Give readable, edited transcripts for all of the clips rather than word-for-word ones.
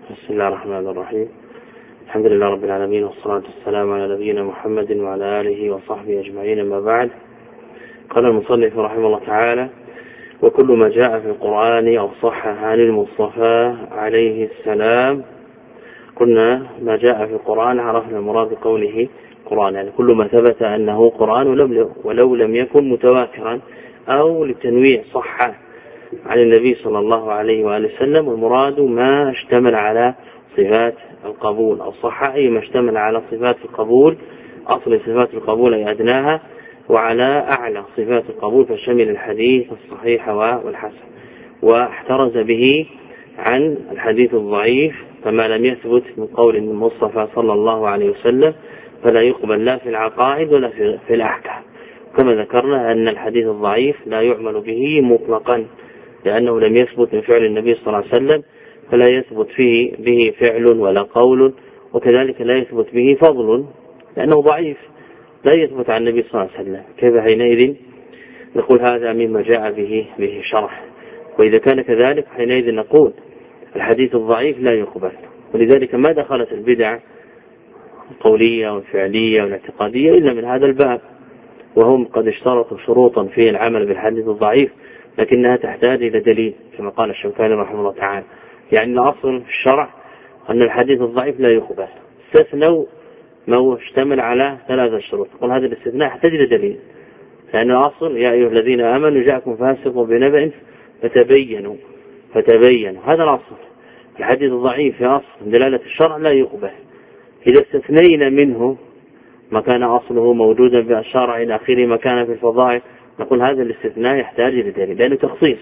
بسم الله الرحمن الرحيم. الحمد لله رب العالمين، والصلاة والسلام على نبينا محمد وعلى آله وصحبه أجمعين، ما بعد. قال المصنف رحمه الله تعالى: وكل ما جاء في القرآن أو صح عن المصطفى عليه السلام. قلنا ما جاء في القرآن عرفنا المراد بقوله قرآن، يعني كل ما ثبت أنه قرآن ولو لم يكن متواترا، أو للتنويع صح عن النبي صلى الله عليه وآله وسلم. والمراد ما اشتمل على صفات القبول، أو صح أي ما اشتمل على صفات القبول، أصل صفات القبول أي أدناها، وعلى أعلى صفات القبول فشمل الحديث الصحيح والحسن، واحترز به عن الحديث الضعيف، فما لم يثبت من قول المصطفى صلى الله عليه وسلم فلا يقبل لا في العقائد ولا في الأحكام. كما ذكرنا أن الحديث الضعيف لا يعمل به مطلقا، لأنه لم يثبت من فعل النبي صلى الله عليه وسلم، فلا يثبت فيه به فعل ولا قول، وكذلك لا يثبت به فضل لأنه ضعيف لا يثبت عن النبي صلى الله عليه وسلم. كيف حينئذ نقول هذا مما جاء به شرح؟ وإذا كان كذلك حينئذ نقول الحديث الضعيف لا يقبل. ولذلك ما دخلت البدع القولية والفعلية والاعتقادية إلا من هذا الباب، وهم قد اشترطوا شروطا في العمل بالحديث الضعيف، لكنها تحتاج إلى دليل كما قال الشوكاني رحمه الله تعالى. يعني الأصل في الشرع أن الحديث الضعيف لا يقبل، استثنوا ما اشتمل على 3 شروط. قل هذا الاستثناء يحتاج إلى دليل، لأن الأصل يا أيها الذين آمنوا جاءكم فاسق بنبأ فتبينوا، هذا الأصل. الحديث الضعيف في أصل دلالة الشرع لا يقبل. إذا استثنينا منه ما كان أصله موجودا في الشرع إلى آخره ما كان في الفضائل، نقول هذا الاستثناء يحتاج إلى دليل، لأنه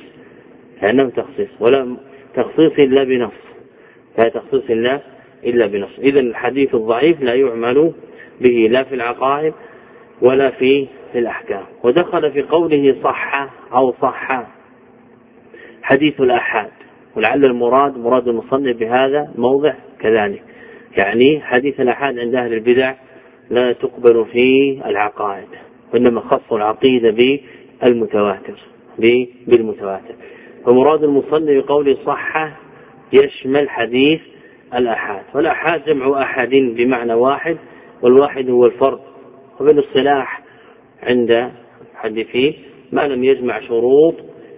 تخصيص ولا تخصيص إلا بنص، لا تخصيص إلا بنص. إذن الحديث الضعيف لا يعمل به لا في العقائد ولا في الأحكام. ودخل في قوله صح أو صح حديث الآحاد، ولعل مراد المصنف بهذا موضع كذلك، يعني حديث الآحاد عند أهل البدع لا تقبل في العقائد، وإنما خص العقيدة بالمتواتر. ومراد المصنف بقوله صح يشمل حديث الآحاد، والآحاد جمع أحد بمعنى واحد، والواحد هو الفرد. وبالاصطلاح عند محدثين ما لم يجمع شروط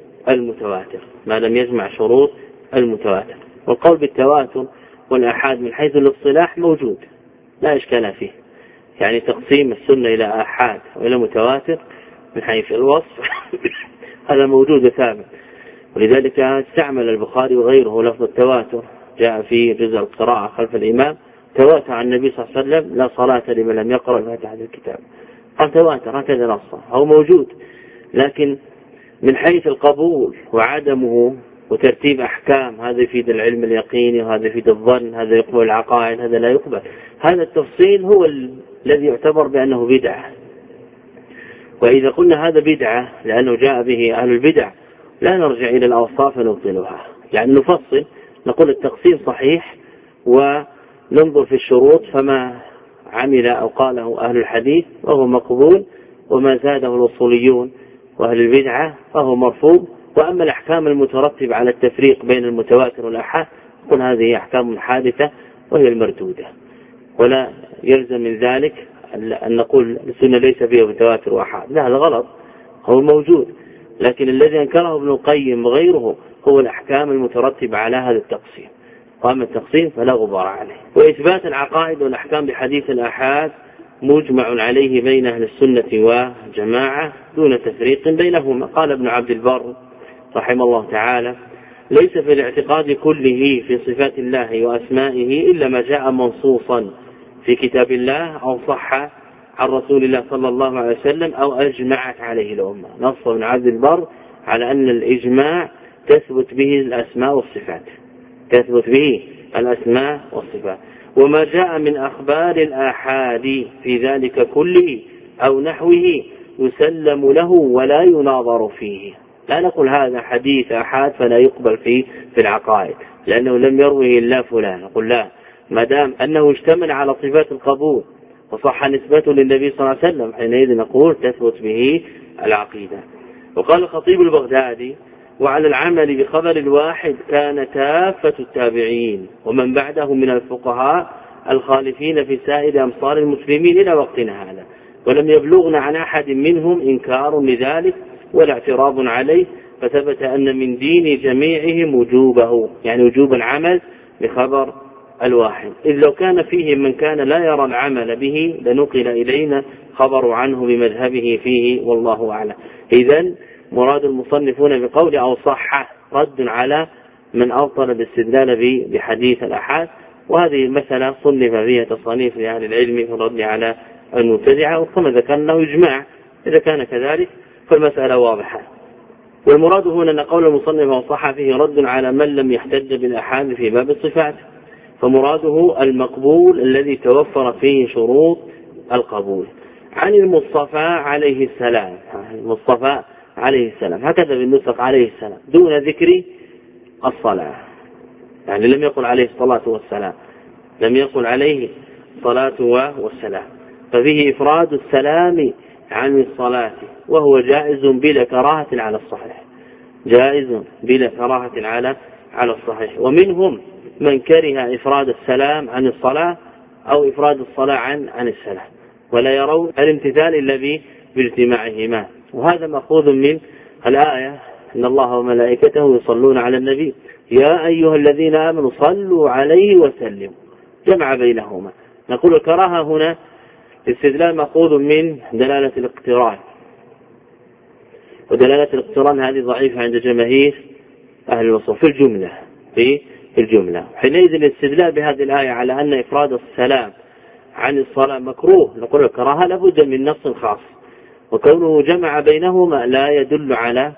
المتواتر. والقول بالتواتر والآحاد من حيث الاصطلاح موجود لا إشكال فيه، يعني تقسيم السنة إلى آحاد وإلى متواتر من حيث الوصف هذا موجود ثابت. ولذلك استعمل البخاري وغيره لفظ التواتر، جاء في جزء القراءة خلف الإمام تواتر عن النبي صلى الله عليه وسلم لا صلاة لمن لم يقرأ فاتحة الكتاب، قال تواتر هكذا نصه، هو موجود. لكن من حيث القبول وعدمه وترتيب أحكام، هذا يفيد العلم اليقيني وهذا يفيد الظن، هذا يقبل العقائد هذا لا يقبل، هذا التفصيل هو الذي يعتبر بأنه بدعة. وإذا قلنا هذا بدعة لأنه جاء به أهل البدع لا نرجع إلى الأوصاف ونبطلها، يعني نفصل نقول التقسيم صحيح وننظر في الشروط، فما عمل أو قاله أهل الحديث وهو مقبول، وما زاده الأصوليون وأهل البدعة فهو مرفوض. وأما الأحكام المترتبة على التفريق بين المتواتر والآحاد قل هذه أحكام حادثة وهي المردودة، ولا يلزم من ذلك أن نقول السنة ليس فيها متواتر وآحاد، لا هذا غلط، هو موجود. لكن الذي أنكره ابن القيم وغيره هو الأحكام المترتبة على هذا التقسيم، وأما التقسيم فلا غبار عليه. وإثبات العقائد والأحكام بحديث الآحاد مجمع عليه بين أهل السنة وجماعة دون تفريق بينهما. قال ابن عبد البر رحمه الله تعالى: ليس في الاعتقاد كله في صفات الله وأسمائه إلا ما جاء منصوصا في كتاب الله أو صح عن رسول الله صلى الله عليه وسلم أو أجمعت عليه الأمة. نص ابن عبد البر على أن الإجماع تثبت به الأسماء والصفات، وما جاء من أخبار الآحاد في ذلك كله أو نحوه يسلم له ولا يناظر فيه. لا نقول هذا حديث آحاد فلا يقبل في العقائد لأنه لم يروه إلا فلان، نقول لا، ما دام أنه اشتمل على صفات القبول وصح نسبته للنبي صلى الله عليه وسلم حينئذ نقول تثبت به العقيدة. وقال الخطيب البغدادي وعلى العمل بخبر الواحد كان كافة التابعين ومن بعده من الفقهاء الخالفين في سائر أمصار المسلمين إلى وقتنا هذا، ولم يبلغنا عن أحد منهم إنكار لذلك ولا اعتراض عليه، فثبت أن من دين جميعهم وجوبه، يعني وجوب العمل بخبر الواحد، إذ لو كان فيه من كان لا يرى العمل به لنقل إلينا خبر عنه بمذهبه فيه والله أعلم. إذن مراد المصنفون بقول أو صح رد على من أبطل بالاستدلال بحديث الأحاد، وهذه المسألة صنف فيها تصانيف لأهل العلم في الرد على المبتدعة، وكما ذكرنا يجمع إذا كان كذلك فالمسألة واضحة. والمراد هنا أن قول المصنف أو صح فيه رد على من لم يحتج بالأحاد في باب الصفات، فمراده المقبول الذي توفر فيه شروط القبول عن المصطفى عليه السلام، المصطفى عليه السلام هكذا بالنسق عليه السلام دون ذكر الصلاة، يعني لم يقل عليه الصلاة والسلام، لم يقل عليه الصلاة والسلام، ففيه إفراد السلام عن الصلاة وهو جائز بلا كراهة على الصحيح، جائز بلا كراهة على الصحيح. ومنهم من كره إفراد السلام عن الصلاة أو إفراد الصلاة عن السلام، ولا يرون الامتثال إلا باجتماعهما، وهذا مأخوذ من الآية إن الله وملائكته يصلون على النبي يا أيها الذين آمنوا صلوا عليه وسلموا، جمع بينهما. نقول الكراهة هنا استدلال مأخوذ من دلالة الاقتران، ودلالة الاقتران هذه ضعيفة عند جماهير أهل الوصف في الجملة. حينئذ الاستدلال بهذه الآية على أن إفراد السلام عن الصلاة مكروه، نقول الكراهة لابد من نص خاص، وكونه جمع بينهما لا يدل على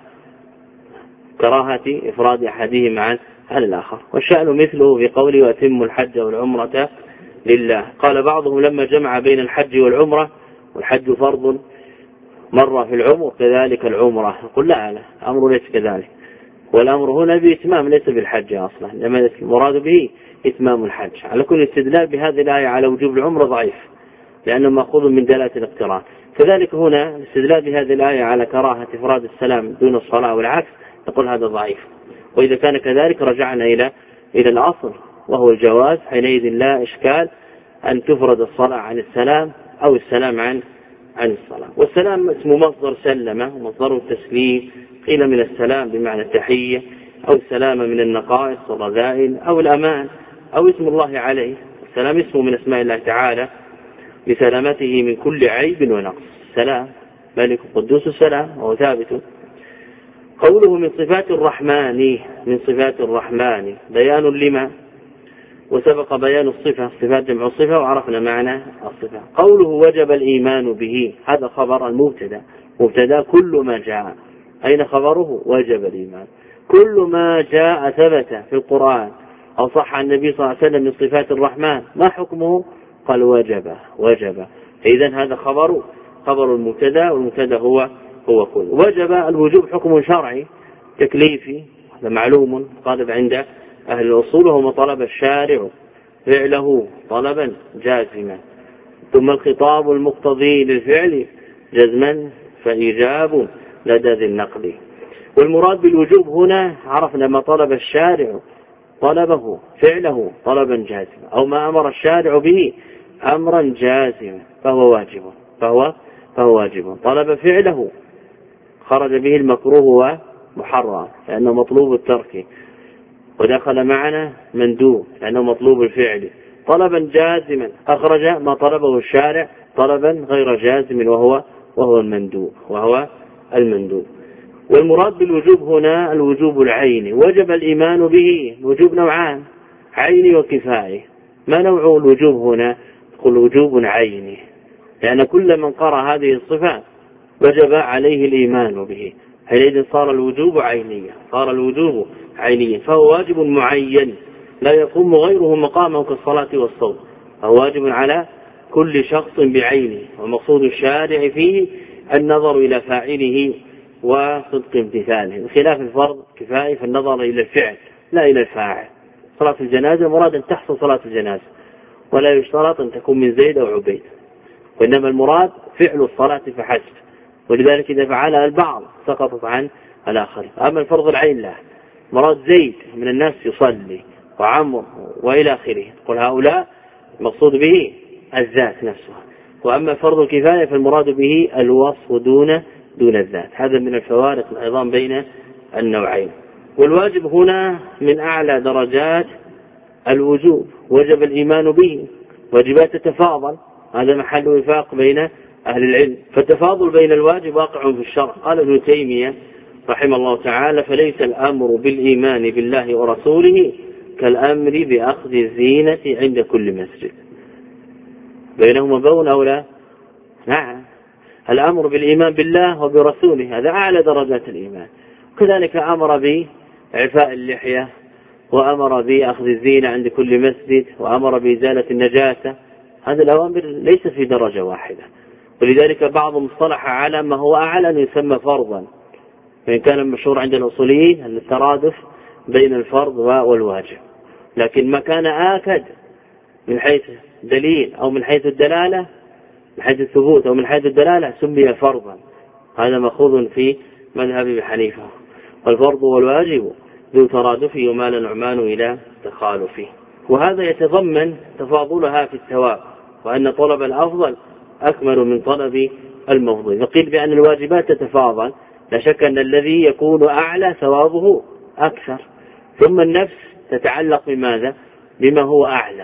كراهة إفراد أحدهما عن الآخر. والشأن مثله في قوله وأتم الحج والعمرة لله، قال بعضهم لما جمع بين الحج والعمرة، والحج فرض مرة في العمر كذلك العمرة، قل لا أمر ليس كذلك، والأمر هنا بإتمام ليس بالحج أصلا، لما المراد به إتمام الحج. على كل استدلال بهذه الآية على وجوب العمرة ضعيف لأنه مأخوذ من دلالة الاقتران. كذلك هنا الاستدلال بهذه الآية على كراهة إفراد السلام دون الصلاة والعكس، نقول هذا ضعيف. وإذا كان كذلك رجعنا إلى الأصل وهو الجواز، حينئذ لا إشكال أن تفرد الصلاة عن السلام أو السلام عن الصلاة. والسلام اسم مصدر سلم، ومصدره التسليم، قيل من السلام بمعنى التحية أو السلام من النقائص والرذائل أو الأمان أو اسم الله عليه. السلام اسمه من اسماء الله تعالى لسلامته من كل عيب ونقص، السلام ملك قدوس السلام وهو ثابت. قوله من صفات الرحمن، من صفات الرحمن بيان لما، وسبق بيان الصفة، صفات جمع الصفة وعرفنا معنى الصفة. قوله وجب الإيمان به، هذا خبر المبتدا، مبتدا كل ما جاء، أين خبره؟ وجب الإيمان، كل ما جاء ثبت في القرآن أو صح عن النبي صلى الله عليه وسلم من صفات الرحمن، ما حكمه؟ قال وجب. إذن هذا خبر المبتدا، والمبتدا هو كل. وجب الوجوب حكم شرعي تكليفي، هذا معلوم قال عند أهل الأصول، وهو ما طلب الشارع فعله طلبا جازما، ثم الخطاب المقتضي للفعل جزما فإيجاب لدى ذي النقل. والمراد بالوجوب هنا عرفنا ما طلب الشارع طلبه فعله طلبا جازما، أو ما أمر الشارع به أمرا جازما فهو واجب. طلب فعله خرج به المكروه ومحرم لأنه مطلوب الترك، ودخل معنا مندوب لأنه مطلوب الفعل. طلبا جازما أخرج ما طلبه الشارع طلبا غير جازم وهو المندوب. والمراد بالوجوب هنا الوجوب العيني، وجب الإيمان به. الوجوب نوعان، عيني وكفائي. ما نوع الوجوب هنا؟ قل وجوب عيني، لأن كل من قرأ هذه الصفات وجب عليه الإيمان به، حينئذ صار الوجوب عينيا، فهو واجب معين لا يقوم غيره مقامه كالصلاة والصوم، فهو واجب على كل شخص بعينه، ومقصود الشارع فيه النظر إلى فاعله وصدق امتثاله، بخلاف الفرض كفائي فالنظر إلى الفعل لا إلى الفاعل. صلاة الجنازة مراد أن تحصل صلاة الجنازة، ولا يشترط أن تكون من زيد أو عبيد، وإنما المراد فعل الصلاة فحسب، ولذلك إذا فعلها البعض سقطت الآخر. أما الفرض العين لا، مراد زيد من الناس يصلي وعمر وإلى آخره، قل هؤلاء المقصود به الذات نفسها. وأما فرض الكفاية فالمراد به الوصف دون الذات. هذا من الفوارق العظام بين النوعين. والواجب هنا من أعلى درجات الوجوب، وجب الإيمان به، واجبات تتفاضل، هذا محل وفاق بين أهل العلم. فالتفاضل بين الواجب واقع في الشرع. قال ابن تيمية رحمه الله تعالى: فليس الأمر بالإيمان بالله ورسوله كالأمر بأخذ الزينة عند كل مسجد. بينهما بون أو لا؟ نعم، الأمر بالإيمان بالله وبرسوله هذا أعلى درجات الإيمان. كذلك أمر بإعفاء اللحية، وأمر بأخذ الزينة عند كل مسجد، وأمر بإزالة النجاسة. هذه الأوامر ليس في درجة واحدة، ولذلك بعضهم اصطلح على ما هو أعلى أن يسمى فرضا، وإن كان المشهور عند الأصوليين أن الترادف بين الفرض والواجب. لكن ما كان آكد من حيث دليل أو من حيث الدلالة، من حيث الثبوت أو من حيث الدلالة، سمي فرضا. هذا مأخوذ في مذهب ابي حنيفة. والفرض والواجب ذو ترادف يمال النعمان إلى تخالفه. وهذا يتضمن تفاضلها في الثواب، وأن طلب الأفضل أكمل من طلب المفضل. وقيل بأن الواجبات تتفاضل، لا شك أن الذي يكون أعلى ثوابه أكثر. ثم النفس تتعلق بماذا؟ بما هو أعلى،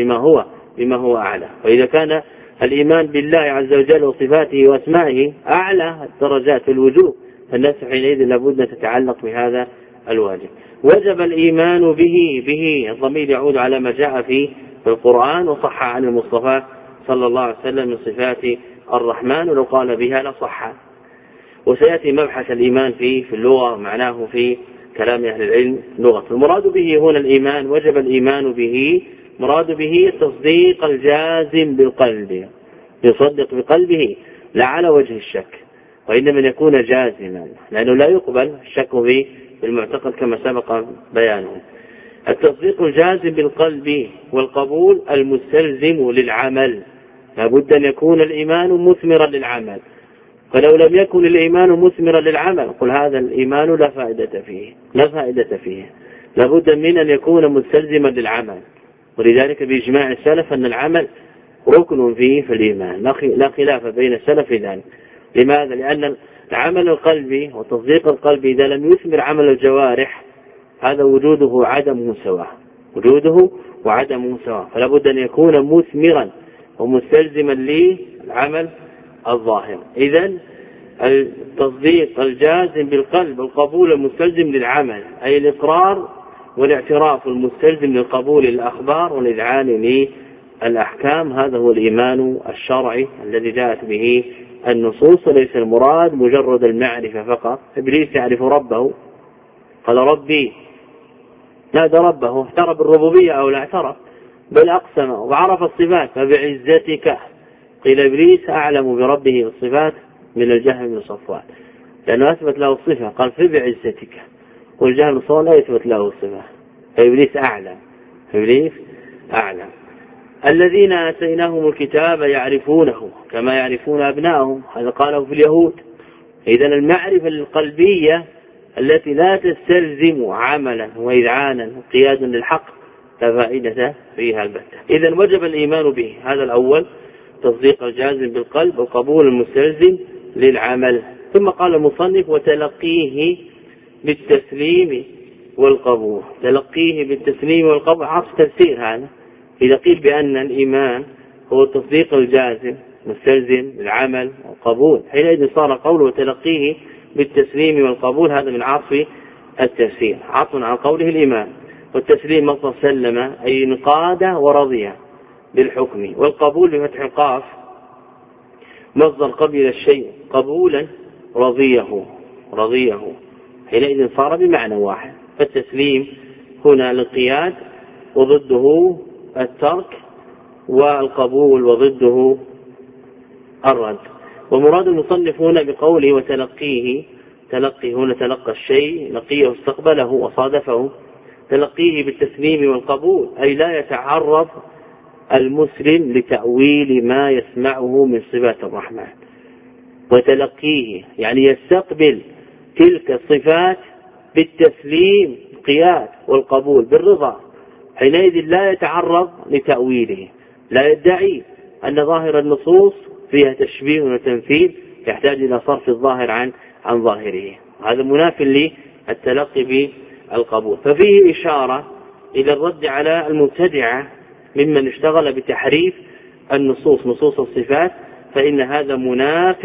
بما هو أعلى. وإذا كان الإيمان بالله عز وجل وصفاته وأسمائه أعلى درجات الوجوب، فالنفس حينئذ لابد أن تتعلق بهذا الواجب. وجب الإيمان به الضمير يعود على ما جاء في القرآن وصح عن المصطفى صلى الله عليه وسلم من صفات الرحمن، ولو قال بها لصح. وسيأتي مبحث الإيمان في اللغة، معناه في كلام أهل العلم لغة. المراد به هنا الإيمان، وجب الإيمان به، مراد به التصديق الجازم بالقلب، يصدق بقلبه لا على وجه الشك، وإنما أن يكون جازما، لأنه لا يقبل الشك به بالمعتقد كما سبق بيانه. التصديق الجازم بالقلب والقبول المستلزم للعمل، لابد أن يكون الإيمان مثمرا للعمل. فلو لم يكن الإيمان مثمرا للعمل قل هذا الإيمان لا فائدة فيه. لابد من أن يكون مستلزما للعمل. ولذلك بإجماع السلف أن العمل ركن فيه في الإيمان، لا خلاف بين السلف في ذلك. لماذا؟ لأن العمل القلبي وتصديق القلب إذا لم يثمر عمل الجوارح هذا وجوده وعدمه سواء. فلا بد أن يكون مثمرا ومستلزما للعمل الظاهر. إذن التصديق الجازم بالقلب، القبول المستلزم للعمل، أي الإقرار والاعتراف المستلزم للقبول الأخبار والإذعان للأحكام، هذا هو الإيمان الشرعي الذي جاءت به النصوص. وليس المراد مجرد المعرفة فقط. إبليس يعرف ربه، قال ربي، نادى ربه، اعترف بالربوبية أو لا اعترف؟ بل أقسم وعرف الصفات. فبعزتك، قيل إبليس أعلم بربه بالصفات من الجهم بن صفوان، لأنه أثبت له الصفة، قال فبعزتك، والجهم بن صفوان لا يثبت له الصفة. فإبليس أعلم. الذين آتيناهم الكتاب يعرفونه كما يعرفون أبنائهم، هذا قاله في اليهود. إذن المعرفة القلبية التي لا تستلزم عملا وإذعانا وقيادا للحق لا فائدة فيها البتة. إذن وجب الإيمان به، هذا الأول، تصديق الجازم بالقلب والقبول المستلزم للعمل. ثم قال المصنف: وتلقيه بالتسليم والقبول. تلقيه بالتسليم والقبول عطف تفسير. هذا إذا قيل بأن الإيمان هو التصديق الجازم مستلزم للعمل والقبول، حينئذ صار قوله وتلقيه بالتسليم والقبول هذا من عطف التفسير، عطف عن قوله الإيمان. والتسليم مصدر سلم أي انقاد ورضي بالحكم، والقبول بفتح القاف مصدر قبل الشيء قبولا رضيه، حينئذ صار بمعنى واحد. فالتسليم هنا الانقياد وضده الترك، والقبول وضده الرد. ومراد المصنف هنا بقوله وتلقيه، تلقي هنا تلقى الشيء، لقيه واستقبله وصادفه. تلقيه بالتسليم والقبول أي لا يتعرض المسلم لتأويل ما يسمعه من صفات الرحمن. وتلقيه يعني يستقبل تلك الصفات بالتسليم القياد والقبول بالرضا، حينئذ لا يتعرض لتأويله، لا يدعي أن ظاهر النصوص فيها تشبيه وتمثيل يحتاج إلى صرف الظاهر عن ظاهره. هذا مناف للتلقي بالقبول. ففيه إشارة إلى الرد على المبتدعة ممن اشتغل بتحريف النصوص نصوص الصفات، فإن هذا مناف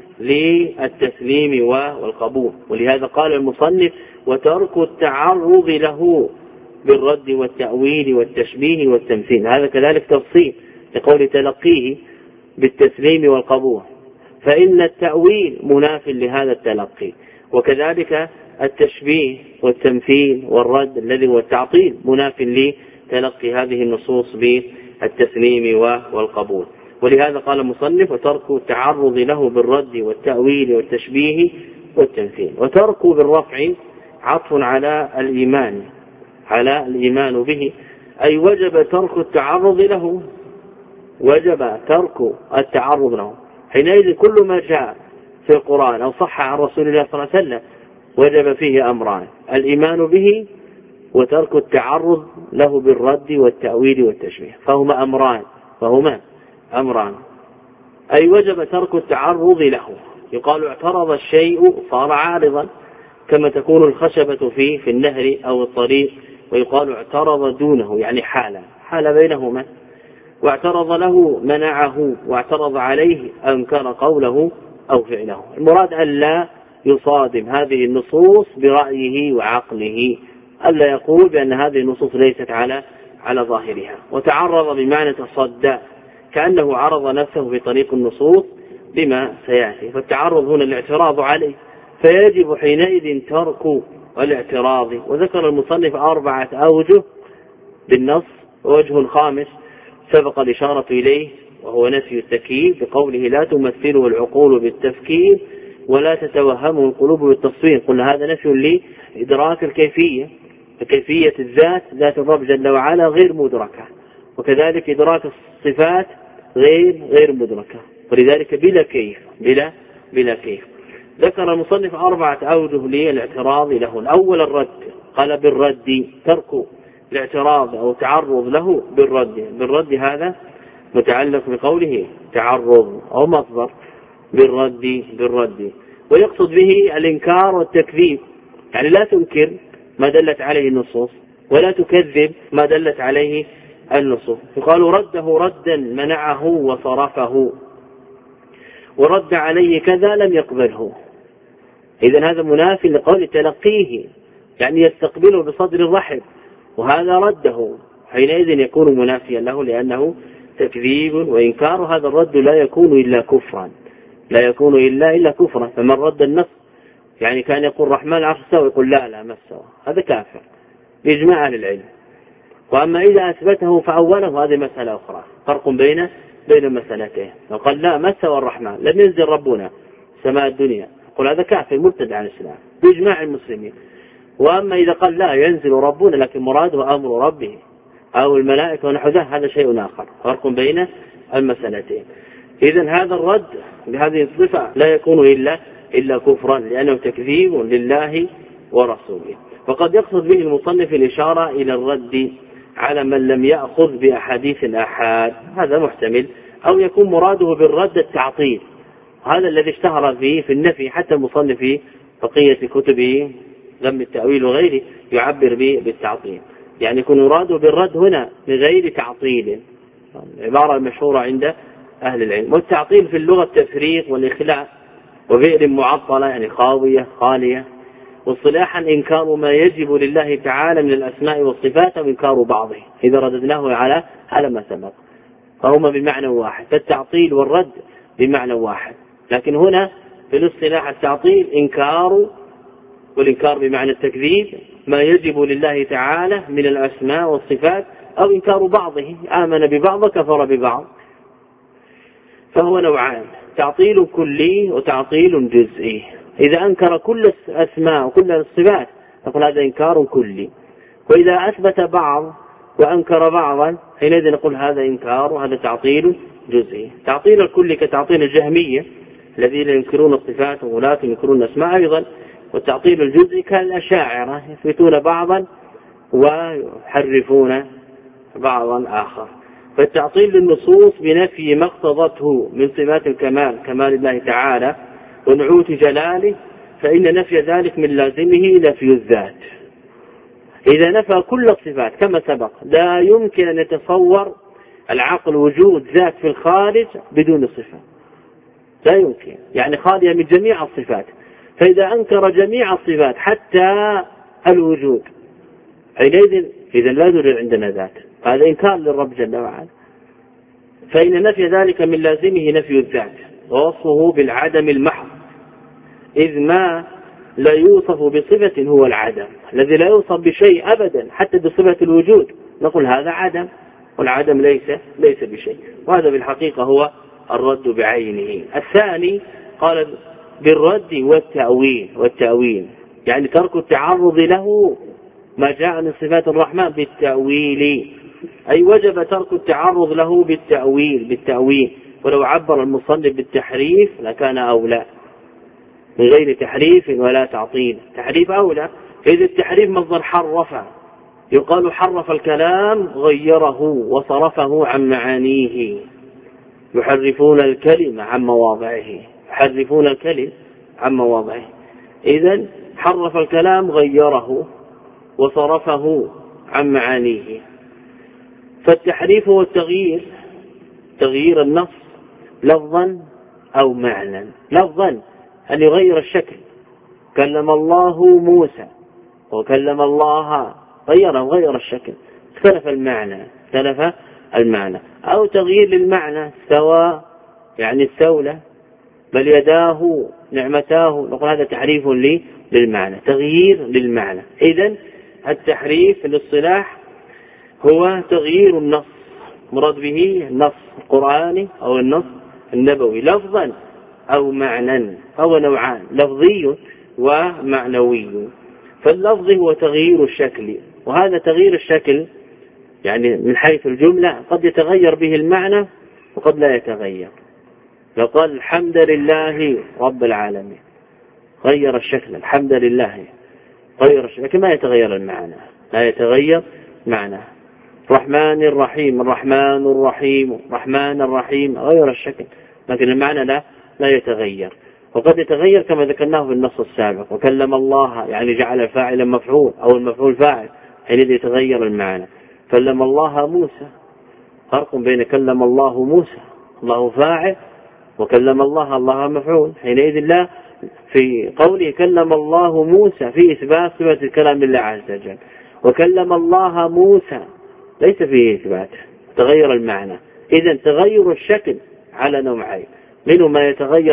للتسليم والقبول. ولهذا قال المصنف وترك التعرض له بالرد والتأويل والتشبيه والتمثيل. هذا كذلك تفصيل لقول تلقيه بالتسليم والقبول، فإن التأويل مناف لهذا التلقي، وكذلك التشبيه والتمثيل والرد الذي هو التعطيل مناف لتلقي هذه النصوص بالتسليم والقبول. ولهذا قال المصنف وترك التعرض له بالرد والتأويل والتشبيه والتمثيل. وترك بالرفع عطف على الإيمان به، أي وجب ترك التعرض له، وجب ترك التعرض له. حينئذ كل ما جاء في القرآن أو صح عن رسول الله صلى الله عليه وسلم وجب فيه أمران: الإيمان به وترك التعرض له بالرد والتأويل والتشبيه. فهما أمران، أي وجب ترك التعرض له. يقال اعترض الشيء صار عارضا، كما تكون الخشبة في النهر أو الطريق، ويقال اعترض دونه يعني حال بينهما. واعترض له منعه، واعترض عليه أنكر قوله أو فعله. المراد أن لا يصادم هذه النصوص برأيه وعقله، ألا يقول بأن هذه النصوص ليست على ظاهرها. وتعرض بمعنى تصدى، كأنه عرض نفسه في طريق النصوص بما سيأتي. فالتعرض هنا الاعتراض عليه، فيجب حينئذ ترك الاعتراض. وذكر المصنف 4 أوجه بالنص، ووجه خامس سبق الإشارة إليه وهو نفي التكييف بقوله لا تمثله العقول بالتفكير ولا تتوهمه القلوب بالتصوير. قلنا هذا نفي لإدراك الكيفية، فكيفية الذات ذات الرب جل وعلا غير مدركة، وكذلك إدراك الصفات غير مدركة، ولذلك بلا كيف. ذكر المصنف 4 أوجه للاعتراض له. الأول الرد، قال بالرد ترك الاعتراض أو تعرض له بالرد هذا متعلق بقوله تعرض أو مصدر بالرد، ويقصد به الإنكار والتكذيب، يعني لا تنكر ما دلت عليه النصوص ولا تكذب ما دلت عليه النصوص. يقال رده ردا منعه وصرفه، ورد عليه كذا لم يقبله. إذن هذا منافي لقول تلقيه، يعني يستقبله بصدر الرحب، وهذا رده، حينئذ يكون منافيا له لأنه تكذيب وإنكار. هذا الرد لا يكون إلا كفرا، فمن رد النص يعني كان يقول الرحمن العرش استوى يقول لا ما استوى، هذا كافر بإجماع أهل العلم. وأما إذا أثبته فأوله هذه مسألة أخرى، فرق بين المسألتين. لو قال لا ما استوى الرحمن لم ينزل ربنا سماء الدنيا، يقول هذا كافر مرتد عن الإسلام بإجماع المسلمين. وأما إذا قال لا ينزل ربنا لكن مراده أمر ربه أو الملائكة ونحو ذلك، هذا شيء آخر، فرق بين المسألتين. إذن هذا الرد بهذه الصفة لا يكون إلا كفرا، لأنه تكذيب لله ورسوله. وقد يقصد به المصنف الإشارة إلى الرد على من لم يأخذ بأحاديث الآحاد، هذا محتمل، أو يكون مراده بالرد التعطيل، هذا الذي اشتهر فيه في النفي، حتى المصنف في بقية كتبه ذم التأويل وغيره يعبر به بالتعطيل، يعني يكون مراده بالرد هنا بغير تعطيل، العبارة المشهورة عند أهل العلم. والتعطيل في اللغة التفريق والإخلاء، وبئر معطلة يعني خاوية خالية. واصطلاحا إنكار ما يجب لله تعالى من الأسماء والصفات وإنكار بعضه، إذا رددناه على ما سبق، فهما بمعنى واحد، فالتعطيل والرد بمعنى واحد. لكن هنا في الاصطلاح التعطيل إنكار، والإنكار بمعنى التكذيب ما يجب لله تعالى من الأسماء والصفات، أو إنكار بعضه، آمن ببعض كفر ببعض. فهو نوعان، تعطيل كلي وتعطيل جزئي. إذا أنكر كل الأسماء وكل الصفات نقول هذا إنكار كلي، وإذا أثبت بعض وأنكر بعضا حينئذ نقول هذا إنكار وهذا تعطيل جزئي. تعطيل الكل كتعطيل الجهمية الذين ينكرون الصفات وغلاة ينكرون الأسماء، أيضا والتعطيل الجزئي كالأشاعرة يثبتون بعضا ويحرفون بعضا آخر. فالتعطيل للنصوص بنفي ما اقتضته من صفات الكمال كمال الله تعالى ونعوت جلاله، فإن نفي ذلك من لازمه نفي الذات. إذا نفى كل الصفات كما سبق لا يمكن أن يتصور العقل وجود ذات في الخارج بدون صفة، لا يمكن، يعني خالية من جميع الصفات. فإذا أنكر جميع الصفات حتى الوجود حينئذ إذا لا يوجد عندنا ذات، هذا إنكار للرب جل وعلا. فإن نفي ذلك من لازمه نفي الذات ووصفه بالعدم المحض، إذ ما لا يوصف بصفة هو العدم الذي لا يوصف بشيء أبدا حتى بصفة الوجود نقول هذا عدم، والعدم ليس بشيء، وهذا بالحقيقة هو الرد بعينه. الثاني قال بالرد والتأويل يعني ترك التعرض له ما جاء من صفات الرحمن بالتأويل، أي وجب ترك التعرض له بالتأويل، ولو عبر المصنف بالتحريف لكان أولى من غير تحريف ولا تعطيل. تحريف أولى، إذ التحريف مصدر حرف، يقال حرف الكلام غيره وصرفه عن معانيه، يحرفون الكلمة عن مواضعه، إذن حرف الكلام غيره وصرفه عن معانيه. فالتحريف هو تغيير النص لفظا أو معنى. لفظا أن يغير الشكل، كلم الله موسى وكلم الله غير الشكل، اختلف المعنى، أو تغيير للمعنى سواء يعني استولى بل يداه نعمتاه، نقول هذا تحريف للمعنى، تغيير للمعنى. إذن التحريف في الاصطلاح هو تغيير النص، مراد به النص القرآني أو النص النبوي لفظا أو معنى، هو نوعان لفظي ومعنوي. فاللفظ هو تغيير الشكل، وهذا تغيير الشكل يعني من حيث الجملة قد يتغير به المعنى وقد لا يتغير. لو قال الحمد لله رب العالمين غير الشكل، الحمد لله غير الشكل لكن ما يتغير المعنى، لا يتغير معنى. الرحمن الرحيم غير الشكل لكن المعنى لا يتغير. وقد يتغير كما ذكرناه في النص السابق، وكلم الله يعني جعل فاعلا مفعول أو المفعول فاعل، حينئذ يتغير المعنى. كلم الله موسى، فرق بين كلم الله موسى الله فاعل وكلم الله مفعول، حينئذ لا في قوله كلم الله موسى في إثبات صفة الكلام لله عز وجل، وكلم الله موسى ليس فيه إثبات، تغير المعنى. إذن تغير الشكل على نوعين، منه ما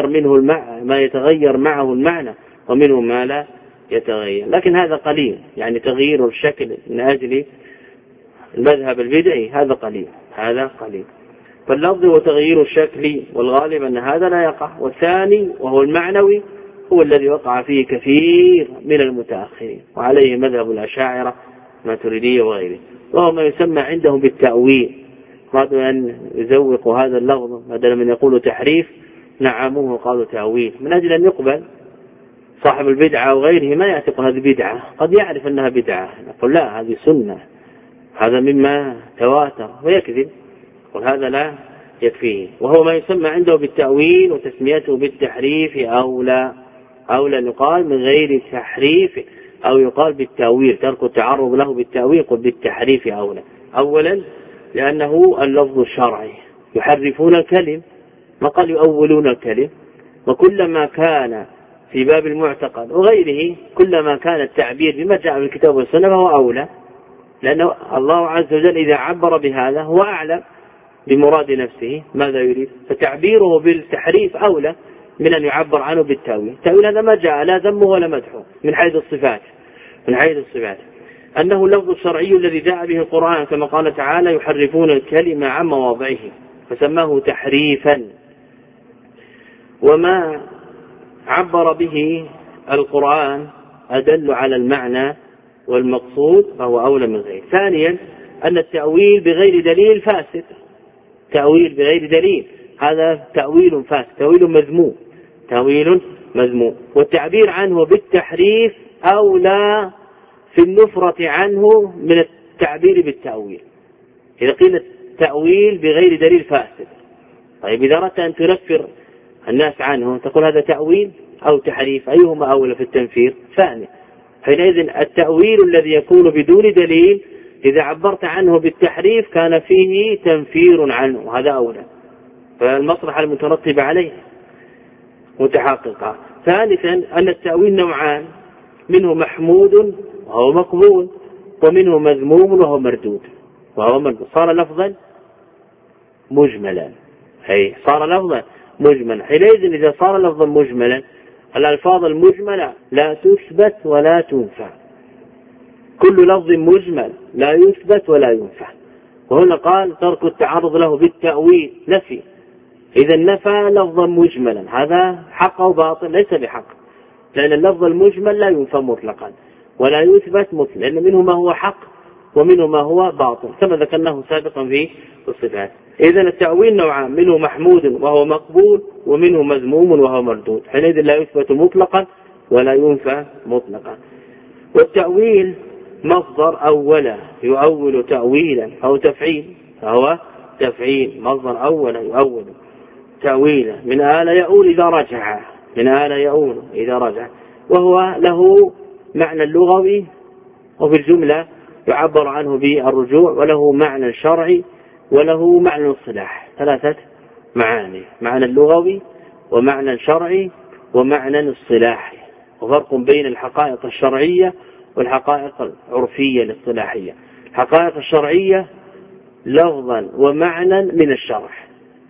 يتغير معه المعنى، ومنه ما لا يتغير، لكن هذا قليل، يعني تغيير الشكل من أجل المذهب البدعي هذا قليل. فاللفظ هو تغيير الشكل، والغالب أن هذا لا يقع. والثاني وهو المعنوي هو الذي وقع فيه كثير من المتأخرين، وعليه مذهب الأشاعرة ماتريدية وغيره، وهو ما يسمى عندهم بالتأويل. أرادوا أن يزوقوا هذا اللفظ بدل من يقولوا تحريف نعموه وقالوا تأويل، من أجل أن يقبل. صاحب البدعة وغيره ما يعتقد هذه بدعة، قد يعرف أنها بدعة، نقول لا هذه سنة، هذا مما تواتر، ويكذب، وهذا لا يكفيه. وهو ما يسمى عنده بالتأويل، وتسميته بالتحريف أولى يقال من غير تحريف، أو يقال بالتأويل، ترك التعرض له بالتأويل قل بالتحريف أولى. أولا لأنه اللفظ الشرعي، يحرفون الكلم، ما قال يؤولون الكلم. وكلما كان في باب المعتقد وغيره كلما كان التعبير بما جاء من الكتاب والسنة فهو أولى، لأن الله عز وجل إذا عبر بهذا هو أعلم بمراد نفسه ماذا يريد، فتعبيره بالتحريف أولى من أن يعبر عنه بالتأويل. التأويل هذا ما جاء لا ذمه ولا مدحه من حيث الصفات، أنه اللفظ الشرعي الذي جاء به القرآن كما قال تعالى يحرفون الكلمة عن مواضعه، فسماه تحريفا. وما عبر به القرآن أدل على المعنى والمقصود فهو أولى من غيره. ثانيا أن التأويل بغير دليل فاسد، تأويل بغير دليل هذا تأويل فاسد، تأويل مذموم. والتعبير عنه بالتحريف أولى في النفرة عنه من التعبير بالتأويل. إذا قيل التأويل بغير دليل فاسد، طيب إذا أردت أن تنفر الناس عنه تقول هذا تأويل أو تحريف، أيهما أولى في التنفير؟ ثاني. حينئذ التأويل الذي يكون بدون دليل إذا عبرت عنه بالتحريف كان فيه تنفير عنه، وهذا أولى، فالمصلحة المترتبة عليه متحققة. ثالثا أن التأويل نوعان، منه محمود وهو مقبول، ومنه مذموم وهو مردود. صار لفظا مجملا، صار لفظا مجملا. حينئذ إذا صار لفظا مجملا الألفاظ المجملة لا تثبت ولا تنفع، كل لفظ مجمل لا يثبت ولا ينفع. وهنا قال ترك التعرض له بالتأويل نفي، إذا نفى لفظا مجملا، هذا حق أو باطل؟ ليس بحق، لأن اللفظ المجمل لا ينفى مطلقا ولا يثبت مطلقا، لأن منه ما هو حق ومنه ما هو باطل كما ذكرناه سابقا في الصفات. إذا التأويل نوعان، منه محمود وهو مقبول ومنه مذموم وهو مردود، حينئذ لا يثبت مطلقا ولا ينفى مطلقا. والتأويل مصدر أولا يؤول تأويلا أو تفعيل، فهو تفعيل، مصدر أولا يؤول تأويلا، من آل يؤول إذا رجع، من آل يؤول إذا رجع، وهو له معنى اللغوي وفي الجملة يعبر عنه بالرجوع، وله معنى شرعي وله معنى الصلاح، ثلاثة معاني، معنى اللغوي ومعنى شرعي ومعنى الصلاحي، وفرق بين الحقائق الشرعية والحقائق العرفية الاصطلاحية. الحقائق الشرعية لفظا ومعنى من الشرح،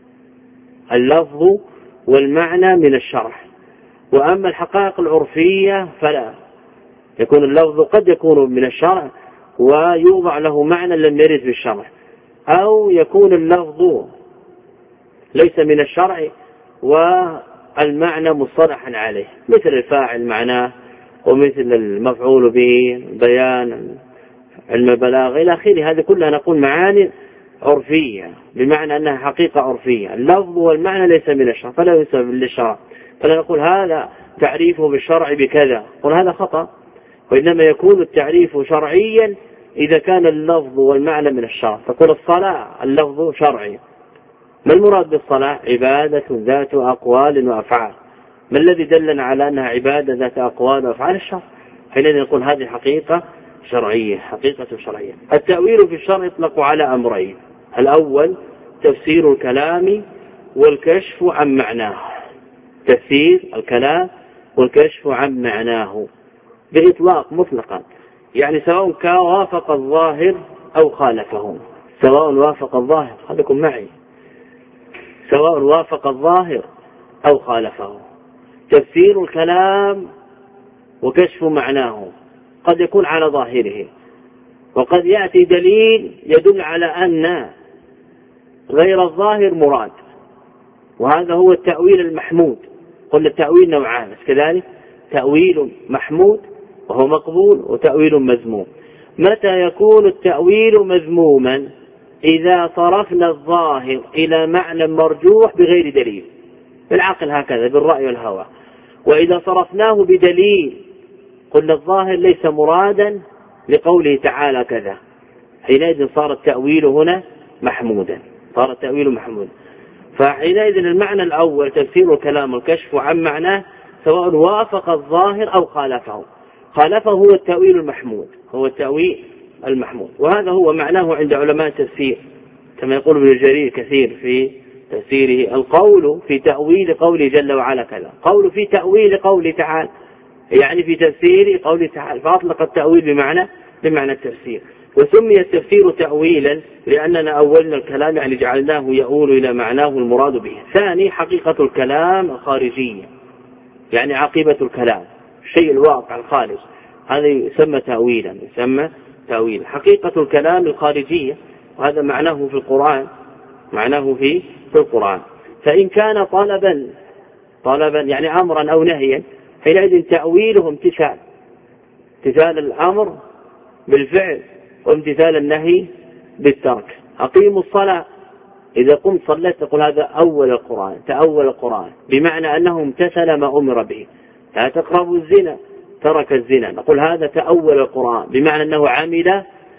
اللفظ والمعنى من الشرح، وأما الحقائق العرفية فلا، يكون اللفظ قد يكون من الشرع ويوضع له معنى لم يرد في الشرع، أو يكون اللفظ ليس من الشرع والمعنى مصطلحا عليه، مثل الفاعل معناه، ومثل المفعول به، بيان، علم البلاغة إلى آخره. هذه كلها نقول معاني عرفية، بمعنى أنها حقيقة عرفية، اللفظ والمعنى ليس من الشرع فلا ينسب للشرع، فلا نقول هذا تعريفه بالشرع بكذا، قل هذا خطأ، وإنما يكون التعريف شرعيا إذا كان اللفظ والمعنى من الشرع. تقول الصلاة اللفظ شرعي، ما المراد بالصلاة؟ عبادة ذات أقوال وأفعال، ما الذي دلنا على أنها عبادة ذات أقوال وأفعال؟ الشرع، حينئذ نقول هذه حقيقة شرعية، حقيقة شرعية. التأويل في الشرع يطلق على أمرين، الأول تفسير الكلام والكشف عن معناه، تفسير الكلام والكشف عن معناه بإطلاق مطلقا، يعني سواء كان وافق الظاهر أو خالفه، سواء وافق الظاهر، خليكم معي، سواء وافق الظاهر أو خالفه. تفسير الكلام وكشف معناه قد يكون على ظاهره، وقد يأتي دليل يدل على أن غير الظاهر مراد، وهذا هو التأويل المحمود. قلنا التأويل نوعان كذلك، تأويل محمود وهو مقبول، وتأويل مذموم. متى يكون التأويل مذموما؟ إذا صرفنا الظاهر إلى معنى مرجوح بغير دليل، بالعقل هكذا، بالرأي والهوى. وإذا صرفناه بدليل قلنا الظاهر ليس مرادا لقوله تعالى كذا، حينئذ صار التأويل هنا محمودا، صار التأويل محمودا. فحينئذ المعنى الأول تفسير الكلام والكشف عن معناه، سواء وافق الظاهر أو خالفه، خالفه هو التأويل المحمود، هو التأويل المحمود. وهذا هو معناه عند علماء التفسير، كما يقول ابن جرير كثير في تفسيره، القول في تأويل قوله جل وعلا كذا، قول في تأويل قوله تعالى، يعني في تفسير قوله تعالى، فأطلق التأويل بمعنى التفسير. وسمي التفسير تأويلا لأننا أولنا الكلام، يعني جعلناه يؤول إلى معناه المراد به. ثاني حقيقة الكلام الخارجية، يعني عاقبة الكلام، الشيء الواقع الخارج، هذا يسمى تأويلا، يسمى تأويل. حقيقة الكلام الخارجية، وهذا معناه في القرآن، معناه في القرآن. فإن كان طلبا يعني أمرا أو نهيا، حينئذ تأويله امتثال الأمر بالفعل وامتثال النهي بالترك. أقيموا الصلاة، إذا قمت صليت تقول هذا أول القرآن، تأول القرآن، بمعنى أنه امتثل ما أمر به. لا تقربوا الزنا، ترك الزنا، نقول هذا تأول القرآن، بمعنى أنه عمل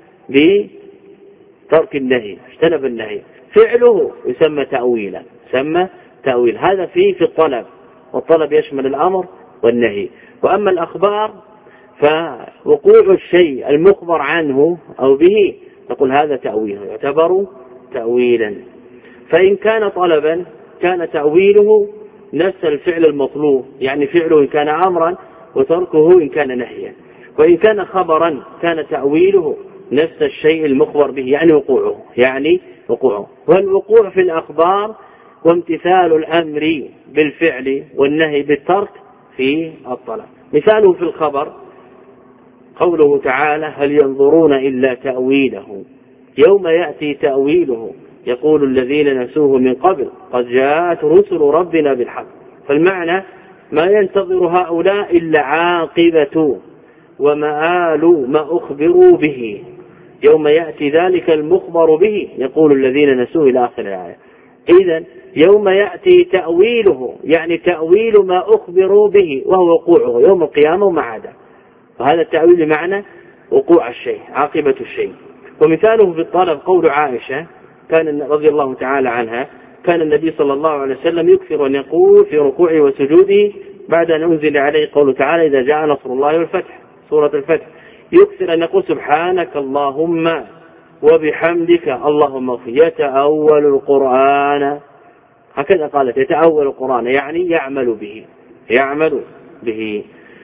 بترك النهي، اجتنب النهي، فعله يسمى تأويلا، يسمى تأويل. هذا في الطلب، والطلب يشمل الأمر والنهي. وأما الأخبار فوقوع الشيء المخبر عنه أو به نقول هذا تأويل، يعتبر تأويلا. فإن كان طلبا كان تأويله نفس الفعل المطلوب، يعني فعله إن كان أمرا وتركه إن كان نهيا. وإن كان خبرا كان تأويله نفس الشيء المخبر به، يعني وقوعه. والوقوع في الأخبار وامتثال الأمر بالفعل والنهي بالترك في الطلب. مثاله في الخبر قوله تعالى: هل ينظرون إلا تأويله يوم يأتي تأويله يقول الذين نسوه من قبل قد جاءت رسل ربنا بالحق. فالمعنى ما ينتظر هؤلاء إلا عاقبة ومآل ما أخبروا به يوم يأتي ذلك المخبر به يقول الذين نسوه إلى آخر الآية. إذن يوم يأتي تأويله يعني تأويل ما أخبروا به وهو وقوعه يوم القيامة وما عدا. وهذا التأويل بمعنى وقوع الشيء، عاقبة الشيء. ومثاله في الطلب قول عائشة كان رضي الله تعالى عنها: كان النبي صلى الله عليه وسلم يكثر أن يقول في ركوعه وسجوده بعد أن أنزل عليه قوله تعالى: إذا جاء نصر الله والفتح، سورة الفتح، يكثر أن يقول: سبحانك اللهم وبحمدك اللهم اغفر. يتأول القرآن، هكذا قالت، يتأول القرآن يعني يعمل به.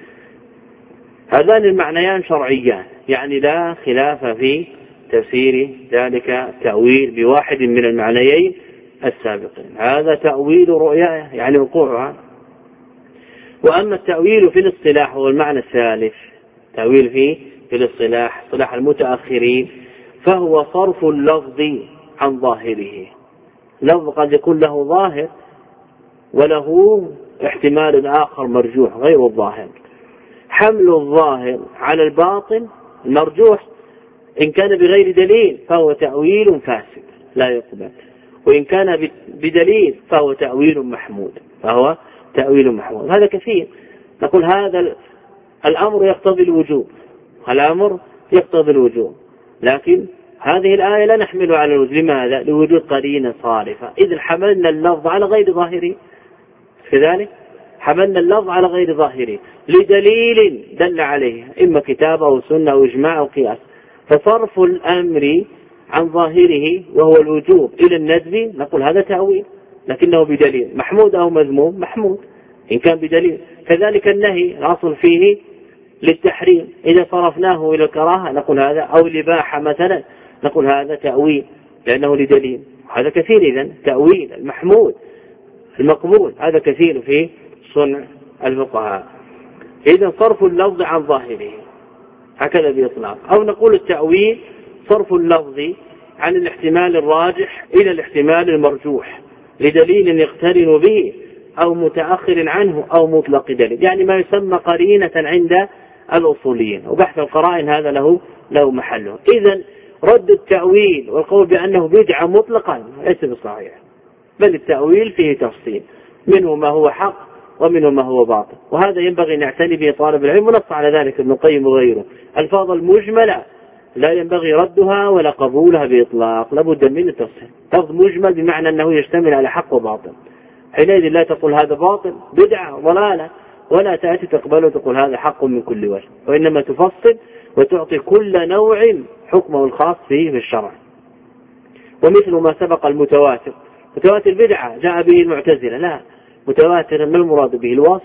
هذان المعنيان شرعيان، يعني لا خلاف في تفسير ذلك تأويل بواحد من المعنيين السابقين. هذا تأويل رؤيا يعني وقوعها. وأما التأويل في الاصطلاح هو المعنى الثالث، تأويل في الاصطلاح، اصطلاح المتأخرين، فهو صرف اللفظ عن ظاهره. لفظ قد يكون له ظاهر وله احتمال آخر مرجوح غير الظاهر. حمل الظاهر على الباطن المرجوح إن كان بغير دليل فهو تأويل فاسد لا يقبل، وإن كان بدليل فهو تأويل محمود، هذا كثير. نقول هذا الأمر يقتضي الوجوب، لكن هذه الآية لا نحمل على الوجوب. لماذا؟ لوجود قرينة صارفة. إذ حملنا اللفظ على غير ظاهره، كذلك حملنا اللفظ على غير ظاهره لدليل دل عليه، إما كتاب أو سنة أو إجماع أو قياس. فصرف الأمر عن ظاهره وهو الوجوب إلى الندب نقول هذا تأويل، لكنه بدليل. محمود أو مذموم؟ محمود إن كان بدليل. كذلك النهي الأصل فيه للتحريم، إذا صرفناه إلى الكراهة نقول هذا، أو الإباحة مثلا نقول هذا تأويل لأنه لدليل. هذا كثير. إذن تأويل المحمود المقبول هذا كثير في صنع الفقهاء. إذن صرف اللفظ عن ظاهره هكذا بإطلاق. أو نقول التأويل صرف اللفظ عن الاحتمال الراجح إلى الاحتمال المرجوح لدليل يقترن به أو متأخر عنه أو مطلق دليل، يعني ما يسمى قرينة عند الأصوليين، وبحث القرائن هذا له محله. إذن رد التأويل والقول بأنه بدعة مطلقا ليس بصحيح، بل التأويل فيه تفصيل، منه ما هو حق ومنه ما هو باطل، وهذا ينبغي نعتني به طالب العلم، ونص على ذلك ابن القيم وغيره. الفاظ المجملة لا ينبغي ردها ولا قبولها بإطلاق، لابد من التفصيل. لفظ مجمل بمعنى أنه يشتمل على حق وباطل، حينئذ لا تقول هذا باطل بدعة ضلالة، ولا تأتي تقبله وتقول هذا حق من كل وجه، وإنما تفصل وتعطي كل نوع حكمه الخاص فيه في الشرع. ومثل ما سبق المتواتر، متواتر بدعة جاء به المعتزلة، لا، متواتر ما المراد به؟ الوصف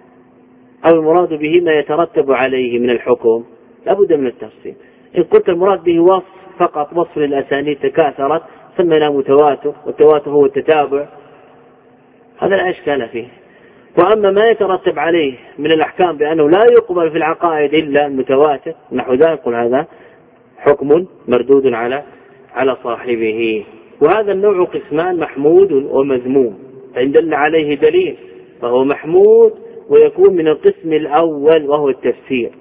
أو المراد به ما يترتب عليه من الحكم؟ لابد من التفصيل. إن قلت المراد به وصف فقط، وصف للأسانيد تكاثرت سمينا متواتر، والتواتر هو التتابع، هذا لا إشكال فيه. وأما ما يترتب عليه من الأحكام بأنه لا يقبل في العقائد إلا المتواتر نحو ذلك، قل هذا حكم مردود على صاحبه. وهذا النوع قسمان: محمود ومذموم، فإن دل عليه دليل فهو محمود ويكون من القسم الأول وهو التفسير،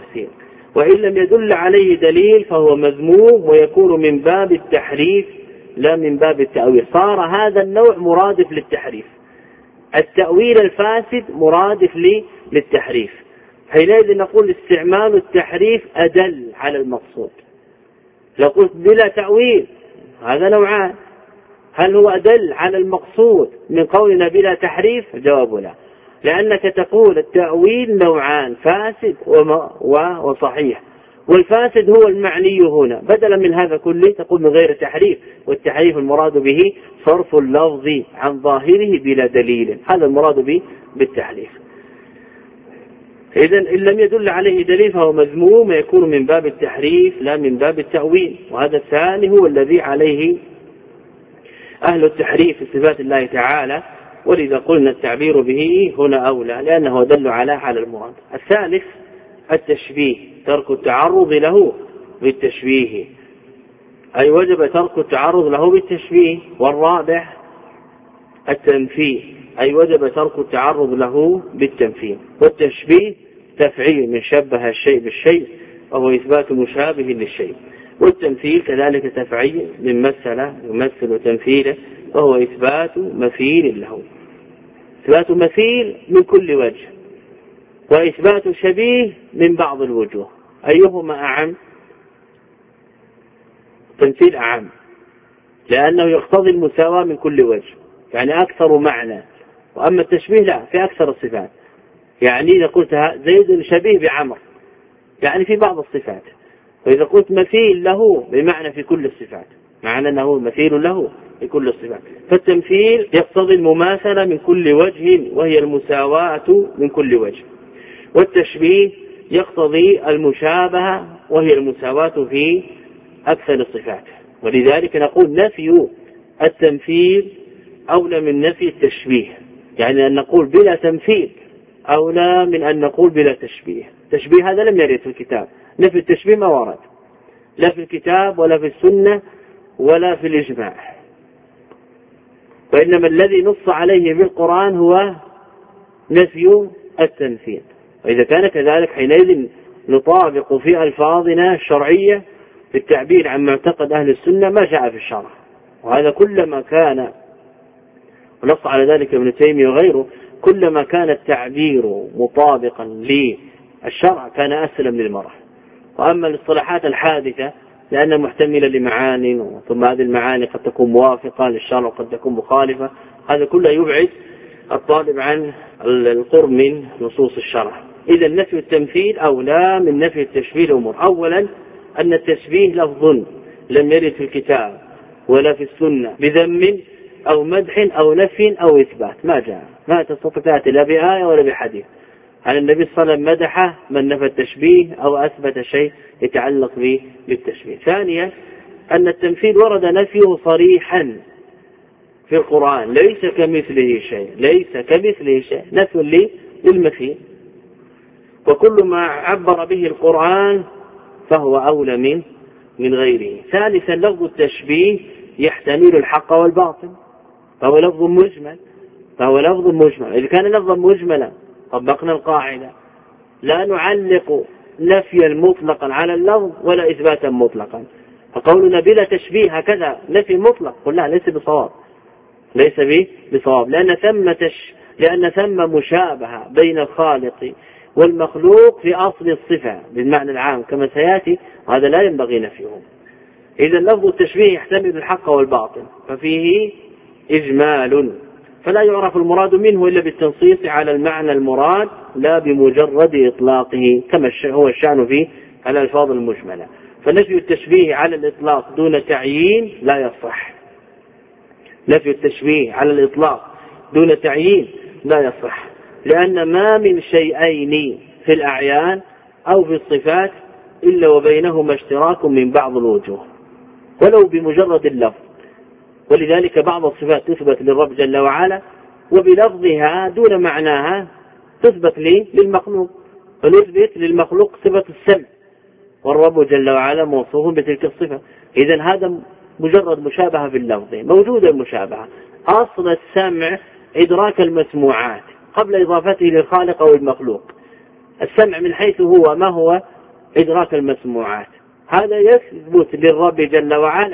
وإن لم يدل عليه دليل فهو مذموم ويكون من باب التحريف لا من باب التأويل. صار هذا النوع مرادف للتحريف، التأويل الفاسد مرادف للتحريف. حينئذ نقول استعمال التحريف أدل على المقصود. لو قلت بلا تأويل هذا نوعان، هل هو أدل على المقصود من قولنا بلا تحريف؟ جواب لا، لأنك تقول التأويل نوعان، فاسد وصحيح، والفاسد هو المعني هنا. بدلا من هذا كله تقول من غير تحريف، والتحريف المراد به صرف اللفظ عن ظاهره بلا دليل، هذا المراد به بالتحريف. إذن إن لم يدل عليه دليل فهو مذموم، يكون من باب التحريف لا من باب التأويل. وهذا الثاني هو الذي عليه أهل التحريف في صفات الله تعالى، ولذا قلنا التعبير به هنا أولى لأنه دل على المراد. الثالث التشبيه، ترك التعرض له بالتشبيه، أي وجب ترك التعرض له بالتشبيه. والرابع التنفيه، أي وجب ترك التعرض له بالتنفيه. والتشبيه تفعيل من شبه الشيء بالشيء وهو إثبات مشابه للشيء. والتمثيل كذلك تفعيل من مثل يمثل تمثيله وهو إثبات مثيل له، إثبات مثيل من كل وجه، وإثبات شبيه من بعض الوجوه. أيهما أعم؟ تمثيل أعم، لأنه يقتضي المساواة من كل وجه، يعني أكثر معنى. وأما التشبيه لا، في أكثر الصفات. يعني إذا قلت زيد شبيه بعمر يعني في بعض الصفات، وإذا قلت مثيل له بمعنى في كل الصفات، معنى أنه مثيل له في كل الصفات. فالتمثيل يقتضي المماثلة من كل وجه وهي المساواة من كل وجه، والتشبيه يقتضي المشابهة وهي المساواة في أكثر الصفات. ولذلك نقول نفي التمثيل أولى من نفي التشبيه، يعني أن نقول بلا تمثيل أولى من أن نقول بلا تشبيه. تشبيه هذا لم يرد في الكتاب، نفي التشبيه ما ورد لا في الكتاب ولا في السنة ولا في الإجماع، وإنما الذي نص عليه في القرآن هو نفي التمثيل. وإذا كان كذلك حينئذ نطابق في ألفاظنا الشرعية في التعبير عن معتقد أهل السنة ما جاء في الشرع. وهذا كلما كان، ونص على ذلك ابن تيمية وغيره، كلما كان التعبير مطابقا للشرع كان أسلم للمرء. وأما الاصطلاحات الحادثة لأنها محتملة لمعاني، ثم هذه المعاني قد تكون موافقة للشرع وقد تكون مخالفة، هذا كله يبعد الطالب عن القرب من نصوص الشرع. إذا نفي التمثيل أولى من نفي التشبيه أمور. أولا أن التشبيه لفظ لم يرد في الكتاب ولا في السنة بذم أو مدح أو نفي أو إثبات، ما جاء، ما تستطيع تأتي لا بآية ولا بحديث عن النبي صلى الله عليه وسلم مدحه من نفى التشبيه أو أثبت شيء يتعلق به بالتشبيه. ثانيا أن التمثيل ورد نفيه صريحا في القرآن، ليس كمثله شيء، ليس كمثله شيء، نفي للمثيل، وكل ما عبر به القرآن فهو أولى من غيره. ثالثا لفظ التشبيه يحتمل الحق والباطل، فهو لفظ مجمل. إذا كان لفظا مجملا طبقنا القاعدة لا نعلق نفيا مطلقا على اللفظ ولا إثباتا مطلقا. فقولنا بلا تشبيه هكذا نفي مطلق قلنا ليس بصواب، ليس بصواب، لأن ثم مشابهة بين الخالق والمخلوق في أصل الصفة بالمعنى العام كما سيأتي، هذا لا ينبغي نفيه. إذا لفظ التشبيه يحتمل الحق والباطل ففيه إجمال، فلا يعرف المراد منه إلا بالتنصيص على المعنى المراد لا بمجرد إطلاقه كما هو الشأن في الألفاظ المجملة. فنفي التشبيه على الإطلاق دون تعيين لا يصح، نفي التشبيه على الإطلاق دون تعيين لا يصح، لأن ما من شيئين في الأعيان أو في الصفات إلا وبينهما اشتراك من بعض الوجوه ولو بمجرد اللفظ. ولذلك بعض الصفات تثبت للرب جل وعلا وبلفظها دون معناها تثبت للمخلوق، فنثبت للمخلوق صفة السمع والرب جل وعلا موصوف بتلك الصفة. إذن هذا مجرد مشابهة في اللفظ، موجودة المشابهة. أصل السمع إدراك المسموعات قبل إضافته للخالق أو المخلوق. السمع من حيث هو ما هو إدراك المسموعات، هذا يثبت للرب جل وعلا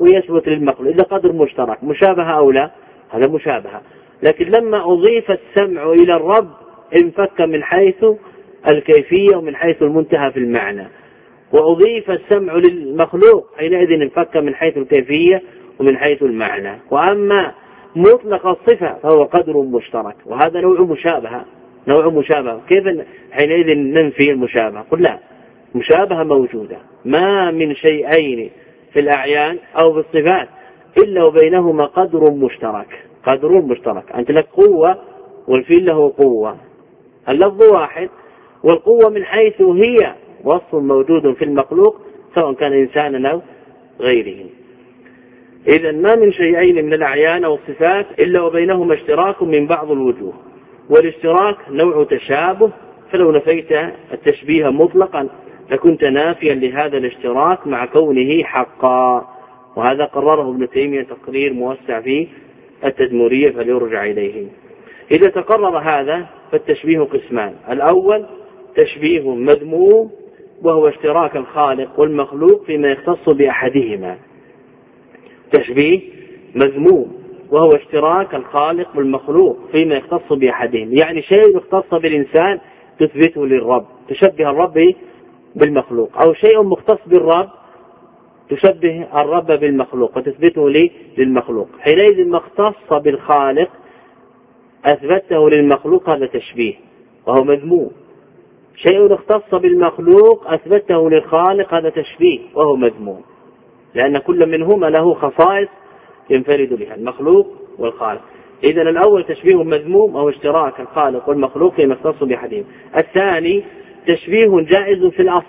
ويثبت للمخلوق، إذا قدر مشترك مشابهة أو لا، هذا مشابهة. لكن لما أضيف السمع إلى الرب انفك من حيث الكيفية ومن حيث المنتهى في المعنى، وأضيف السمع للمخلوق حينئذ انفك من حيث الكيفية ومن حيث المعنى. وأما مطلق الصفة فهو قدر مشترك، وهذا نوع مشابهة. كيف حينئذ ننفي المشابهة؟ قل لا، مشابهة موجودة، ما من شيئين في الأعيان أو في الصفات إلا وبينهما قدر مشترك. أنت لك قوة والفيل له قوة، اللفظ واحد، والقوة من حيث هي وصف موجود في المخلوق سواء كان إنسانا أو غيره. إذا ما من شيئين من الأعيان أو الصفات إلا وبينهما اشتراك من بعض الوجوه، والاشتراك نوع تشابه، فلو نفيت التشبيه مطلقا لكنت نافيا لهذا الاشتراك مع كونه حقا. وهذا قرره ابن تيمية تقرير موسع في التدمرية فليرجع إليه. إذا تقرر هذا فالتشبيه قسمان: الأول تشبيه مذموم وهو اشتراك الخالق والمخلوق فيما يختص بأحدهما. تشبيه مذموم وهو اشتراك الخالق والمخلوق فيما يختص بأحدهما، يعني شيء يختص بالإنسان تثبته للرب، تشبه الرب بالمخلوق، أو شيء مختص بالرب تشبه الرب بالمخلوق وتثبته للمخلوق. حينئذ ما اختص بالخالق أثبته للمخلوق هذا تشبيه وهو مذموم، شيء اختص بالمخلوق أثبته للخالق هذا تشبيه وهو مذموم، لأن كل منهما له خصائص ينفرد بها، المخلوق والخالق. إذن الأول تشبيه مذموم أو اشتراك الخالق والمخلوق فيما يختص بأحدهما. الثاني تشبيه جائز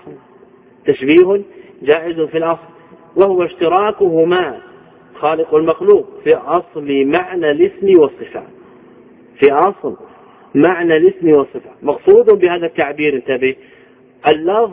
في الأصل وهو اشتراكهما خالق والمخلوق في أصل معنى الاسم والصفة. مقصود بهذا التعبير انتبه اللفظ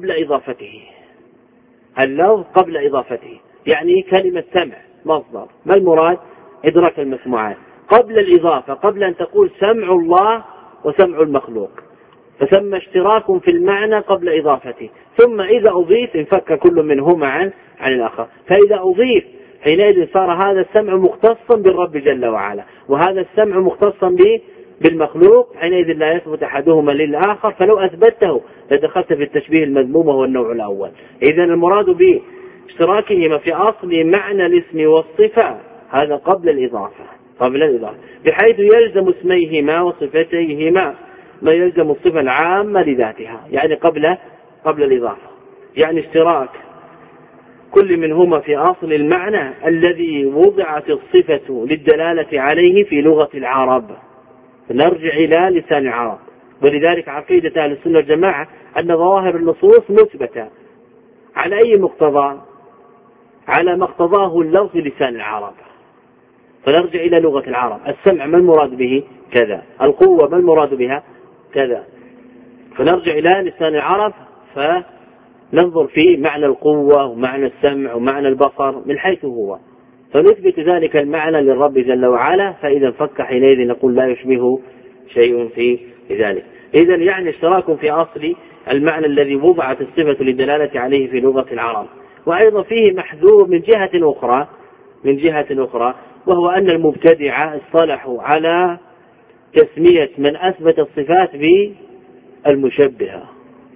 قبل إضافته، يعني كلمة سمع مصدر، ما المراد؟ إدراك المسموعات قبل الإضافة، قبل أن تقول سمع الله وسمع المخلوق، فثم اشتراك في المعنى قبل إضافته، ثم إذا أضيف انفك كل منهما عن الآخر. فإذا أضيف حينئذ صار هذا السمع مختصا بالرب جل وعلا، وهذا السمع مختصا بالمخلوق، حينئذ لا يثبت أحدهما للآخر، فلو أثبته لدخلت في التشبيه المذموم وهو النوع الأول. إذن المراد باشتراكهما في أصل معنى الاسم والصفة هذا قبل الإضافة، بحيث يلزم اسميهما وصفتيهما ما يلزم الصفة العامة لذاتها، يعني قبل الإضافة، يعني اشتراك كل منهما في أصل المعنى الذي وضعت الصفة للدلالة عليه في لغة العرب. نرجع إلى لسان العرب، ولذلك عقيدة أهل السنة والجماعة أن ظواهر النصوص مثبتة على أي مقتضى؟ على ما اقتضاه اللفظ لسان العرب. فنرجع إلى لغة العرب، السمع ما المراد به؟ كذا. القوة ما المراد بها؟ كذا. فنرجع إلى لسان العرب فننظر في معنى القوة ومعنى السمع ومعنى البصر من حيث هو، فنثبت ذلك المعنى للرب جل وعلا، فإذا انفك حينئذ نقول لا يشبه شيء في ذلك. إذن يعني اشتراك في أصل المعنى الذي وضعت الصفة للدلالة عليه في لغة العرب. وأيضا فيه محذور من جهة أخرى، وهو أن المبتدعة اصطلحوا على تسمية من أثبت الصفات بالمشبهة.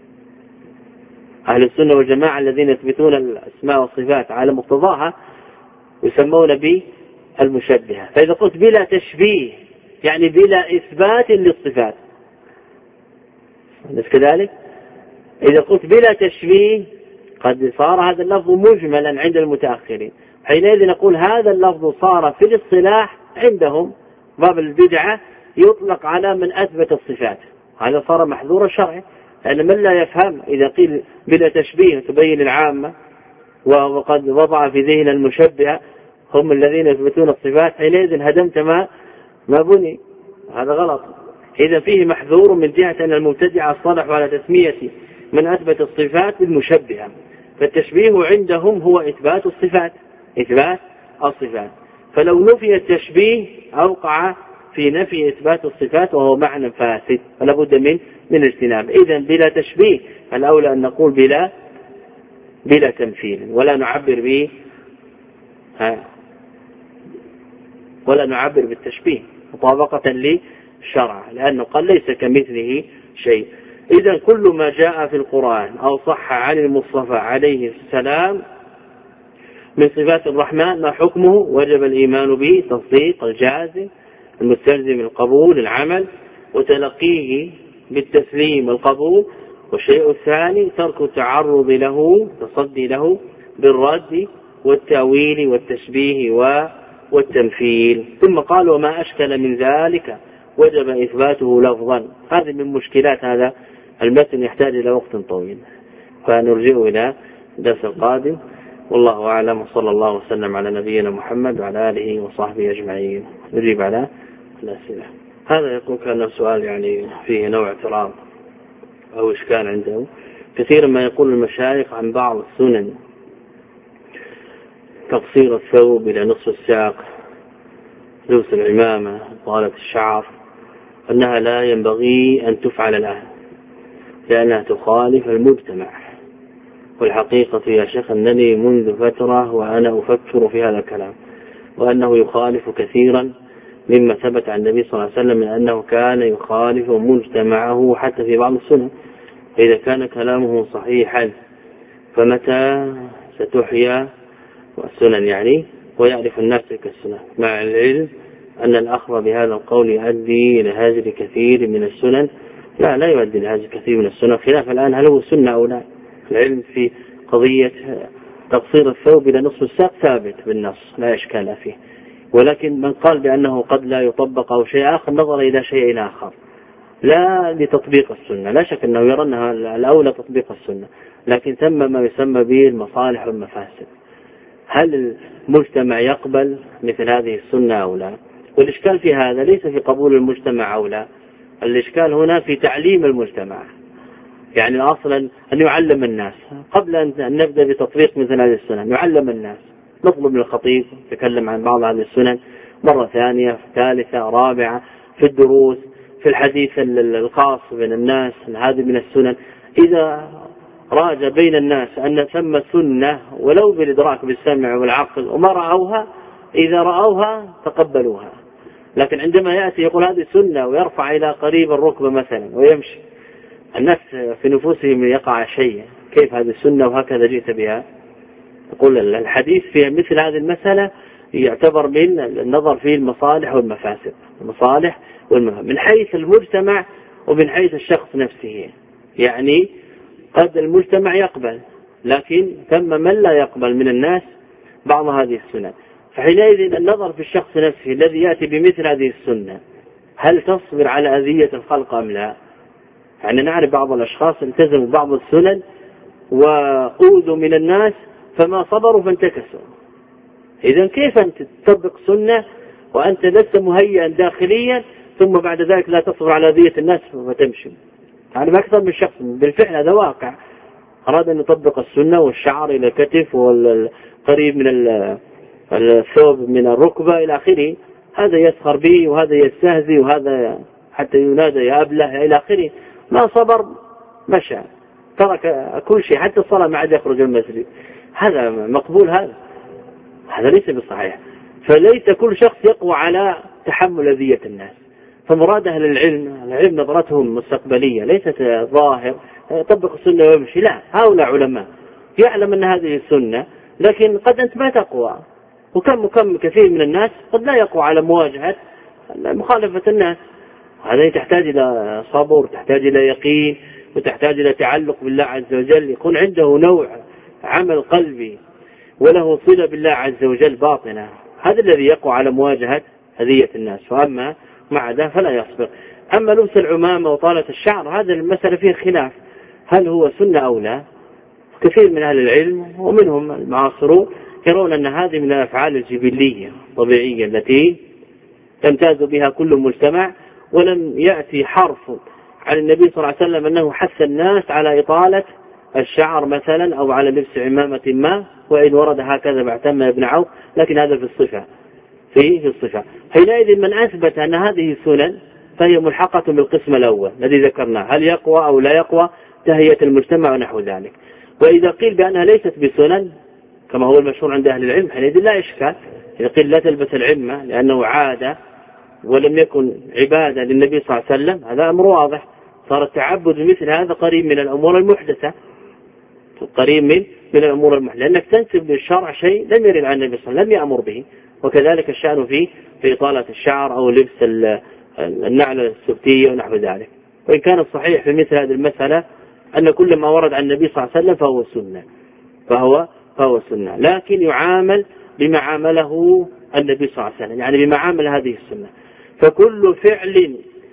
أهل السنة والجماعة الذين يثبتون الأسماء والصفات على مقتضاها يسمون بالمشبهة. فإذا قلت بلا تشبيه يعني بلا إثبات للصفات، كذلك إذا قلت بلا تشبيه قد صار هذا اللفظ مجملا عند المتأخرين، حينئذ نقول هذا اللفظ صار في الاصطلاح عندهم باب البدعة يطلق على من أثبت الصفات، هذا صار محذور شرعي، لأن من لا يفهم إذا قيل بلا تشبيه تبين العامة وقد وضع في ذهن المشبهة هم الذين يثبتون الصفات، حينئذ هدمت ما بني، هذا غلط. إذا فيه محذور من جهة أن المبتدعة اصطلحوا على تسمية من أثبت الصفات بالمشبهة، فالتشبيه عندهم هو إثبات الصفات، فلو نفي التشبيه أوقع في نفي إثبات الصفات وهو معنى فاسد، فلا بد من اجتناب. إذن بلا تشبيه الأولى أن نقول بلا تمثيل، ولا نعبر به ولا نعبر بالتشبيه مطابقة للشرع، لأنه قال ليس كمثله شيء. إذا كل ما جاء في القرآن أو صح عن المصطفى عليه السلام من صفات الرحمن ما حكمه؟ وجب الإيمان به تصديق الجازم المستلزم القبول العمل وتلقيه بالتسليم القبول. والشيء الثاني ترك التعرض له تصدي له بالرد والتأويل والتشبيه والتمثيل. ثم قال وما أشكل من ذلك وجب إثباته لفظا. هذه من مشكلات هذا المتن يحتاج إلى وقت طويل، فنرجع إلى الدرس القادم. والله أعلم، وصلى الله وسلم على نبينا محمد وعلى آله وصحبه أجمعين. نجيب على الأسئلة. هذا يقول كان سؤال يعني فيه نوع اعتراض أو إشكال عنده. كثيرا ما يقول المشايخ عن بعض السنن تقصير الثوب إلى نصف الساق، لبس العمامة، طالة الشعر، أنها لا ينبغي أن تفعل الآن لأنها تخالف المجتمع. والحقيقة يا شيخ أنني منذ فترة وأنا أفكر في هذا الكلام، وأنه يخالف كثيرا مما ثبت عن النبي صلى الله عليه وسلم من أنه كان يخالف مجتمعه حتى في بعض السنن. إذا كان كلامه صحيحا فمتى ستحيا السنن يعني ويعرف الناس تلك السنن، مع العلم أن الأخذ بهذا القول يؤدي إلى هجر كثير من السنن. لا يؤدي إلى هجر كثير من السنن، خلاف الآن هل هو سنة أو لا. العلم في قضية تقصير الثوب إلى نصف الساق ثابت بالنص لا إشكال فيه، ولكن من قال بأنه قد لا يطبق أو شيء آخر نظر إلى شيء آخر لا لتطبيق السنة. لا شك أنه يرى أنها الأولى تطبيق السنة، لكن ثم ما يسمى به المصالح والمفاسد. هل المجتمع يقبل مثل هذه السنة أو لا؟ والإشكال في هذا ليس في قبول المجتمع أو لا، الإشكال هنا في تعليم المجتمع. يعني أصلا أن يعلم الناس قبل أن نبدأ بتطبيق مثل هذه السنن، يعلم الناس، نطلب من الخطيب يتكلم عن بعض هذه السنن مرة ثانية ثالثة رابعة في الدروس في الحديث الخاص بين الناس. هذه من السنن إذا راج بين الناس أن ثم سنة ولو بالإدراك بالسمع والعقل وما رأوها، إذا رأوها تقبلوها. لكن عندما يأتي يقول هذه سنة ويرفع إلى قريب الركبة مثلا ويمشي، الناس في نفوسهم يقع شيء، كيف هذه السنة وهكذا جئت بها؟ يقول الحديث في مثل هذه المسألة يعتبر من النظر فيه المصالح والمفاسد، المصالح والمفاسد من حيث المجتمع ومن حيث الشخص نفسه. يعني قد المجتمع يقبل، لكن ثم من لا يقبل من الناس بعض هذه السنة، فحينئذ النظر في الشخص نفسه الذي يأتي بمثل هذه السنة هل تصبر على أذية الخلق أم لا؟ يعني نعرف بعض الأشخاص التزموا بعض السنن وأوذوا من الناس فما صبروا فانتكسوا. إذن كيف أنت تطبق سنة وأنت لست مهيئا داخليا ثم بعد ذلك لا تصبر على أذية الناس فتمشي؟ يعني ما أكثر من شخص بالفعل هذا واقع أراد أن يطبق السنة والشعر إلى الكتف والقريب من الثوب من الركبة إلى آخره، هذا يسخر به وهذا يستهزي وهذا حتى ينادى يا أبله إلى آخره، ما صبر مشى ترك كل شيء حتى الصلاة ما عاد يخرج المسجد. هذا مقبول؟ هذا ليس بصحيح. فليس كل شخص يقوى على تحمل أذية الناس. فمراد أهل العلم نظرتهم مستقبلية ليست ظاهر طبق السنة ويمشي، لا، هؤلاء علماء يعلم أن هذه السنة، لكن قد أنت ما تقوى، وكم كثير من الناس قد لا يقوى على مواجهة مخالفة الناس. هذا تحتاج إلى صبر، تحتاج إلى يقين، وتحتاج إلى تعلق بالله عز وجل، يكون عنده نوع عمل قلبي وله صلة بالله عز وجل باطنة، هذا الذي يقوى على مواجهة أذية الناس. وأما مع ذا فلا يصبر. أما لبس العمامة وطالة الشعر هذا المسألة فيه خلاف هل هو سنة أو لا. كثير من أهل العلم ومنهم المعاصرون يرون أن هذه من الأفعال الجبلية الطبيعية التي تمتاز بها كل مجتمع، ولم يأتي حرف عن النبي صلى الله عليه وسلم أنه حث الناس على إطالة الشعر مثلا أو على لبس عمامة ما، وإن ورد هكذا باعتم ابن عوف، لكن هذا في الصفة في الصفة. حينئذ من أثبت أن هذه سنن فهي ملحقة بالقسم الأول الذي ذكرناه، هل يقوى أو لا يقوى تهيئة المجتمع ونحو ذلك. وإذا قيل بأنها ليست بسنن كما هو المشهور عند أهل العلم، حينئذ لا إشكال إذا قيل لا تلبس العمة لأنه عادة ولم يكن عبادة للنبي صلى الله عليه وسلم، هذا أمر واضح. صار التعبد بمثل هذا قريب من الأمور المحدثة، قريب من الأمور المحدثة، لأنك تنسب للشرع شيء لم يرد عن النبي صلى الله عليه وسلم، لم يأمر به. وكذلك الشأن في إطالة الشعر أو لبس النعل السبتية ونحو ذلك. وإن كان الصحيح في مثل هذه المسألة أن كل ما ورد عن النبي صلى الله عليه وسلم فهو سنة، لكن يعامل بما عامله النبي صلى الله عليه وسلم، يعني بما عامل هذه السنة. فكل فعل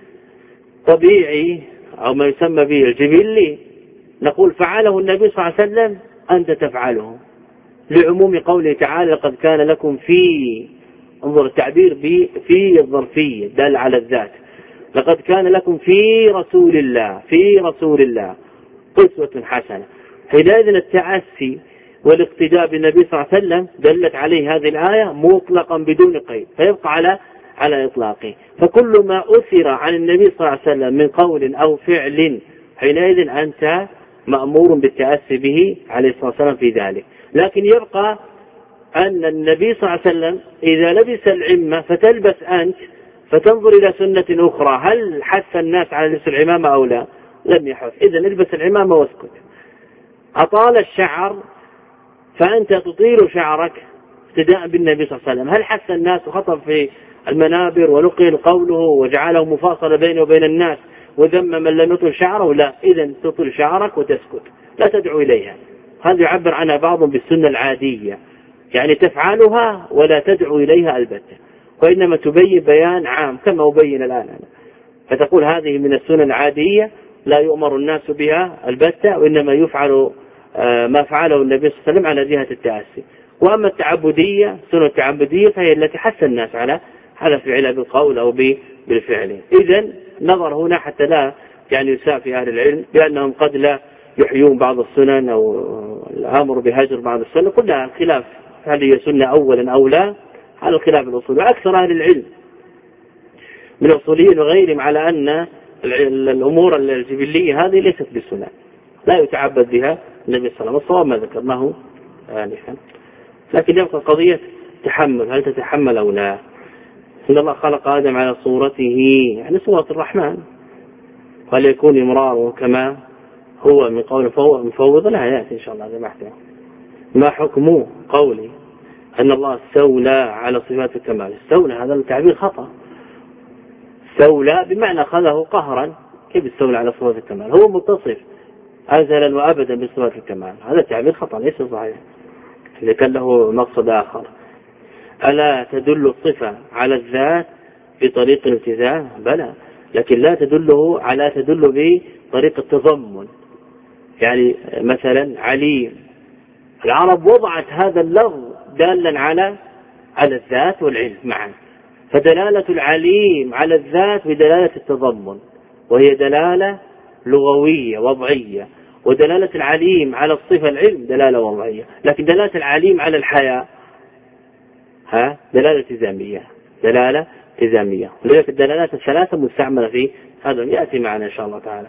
طبيعي أو ما يسمى به الجبلي نقول فعله النبي صلى الله عليه وسلم أنت تفعله، لعموم قوله تعالى لقد كان لكم انظر التعبير في الظرفية دل على الذات، لقد كان لكم في رسول الله قسوة حسنة. حينئذ التأسي والاقتداء بالنبي صلى الله عليه وسلم دلت عليه هذه الآية مطلقا بدون قيد، فيبقى على إطلاقه. فكل ما أثر عن النبي صلى الله عليه وسلم من قول أو فعل حينئذ أنت مأمور بالتأسي به عليه الصلاة والسلام في ذلك. لكن يبقى أن النبي صلى الله عليه وسلم إذا لبس العمة فتلبس أنت فتنظر إلى سنة أخرى، هل حث الناس على لبس العمامة أو لا؟ لم يحث. إذا البس العمامة واسكت. أطال الشعر فأنت تطيل شعرك اقتداء بالنبي صلى الله عليه وسلم، هل حث الناس وخطب في المنابر ونقل قوله وجعله مفاصلة بينه وبين الناس وذم من لم يطل شعره؟ لا. إذا تطل شعرك وتسكت لا تدعو إليها. هذا يعبر عنها بعضهم بالسنة العادية، يعني تفعلها ولا تدعو إليها البتة، وإنما تبين بيان عام كما أبين الآن أنا. فتقول هذه من السنة العادية لا يؤمر الناس بها البتة، وإنما يفعل ما فعله النبي صلى الله عليه وسلم على جهة التأسي. وأما التعبدية، السنة التعبدية فهي التي حث الناس على فعلها بالقول أو بالفعل. إذن نظر هنا حتى لا يعني يساء في أهل العلم بأنهم قد لا يحيون بعض السنن أو الأمر بهجر بعض السنن، كلها الخلاف هل هي سنة أولا أو لا، على الخلاف الأصول. وأكثر أهل العلم من الأصوليين وغيرهم على أن الأمور الجبلية هذه ليست بالسنة، لا يتعبد بها النبي صلى الله عليه وسلم. الصواب ما ذكرناه آنفا. لكن يبقى قضية تحمل، هل تتحمل أو لا؟ إن الله خلق آدم على صورته، يعني صورة الرحمن، وهل يكون إمراره كما هو من قول مفوض؟ لا يأتي إن شاء الله هذا بحثه. ما حكم قولي أن الله استولى على صفات الكمال؟ استولى هذا التعبير خطأ. استولى بمعنى أخذه قهرا، كيف استولى على صفات الكمال؟ هو متصف أزلا وأبدا بصفات الكمال، هذا التعبير خطأ ليس صحيح، إذا كان له مقصد آخر. ألا تدل الصفة على الذات بطريق الالتزام؟ بلى، لكن لا تدل بطريق التضمن. يعني مثلا عليم، العرب وضعت هذا اللفظ دالا على الذات والعلم معا، فدلالة العليم على الذات بدلالة التضمن، وهي دلالة لغوية وضعية، ودلالة العليم على الصفة العلم دلالة وضعية. لكن دلالة العليم على الحياة دلالة التزامية. ولذلك الدلالات الثلاثة مستعملة في هذا، يأتي معنا إن شاء الله تعالى.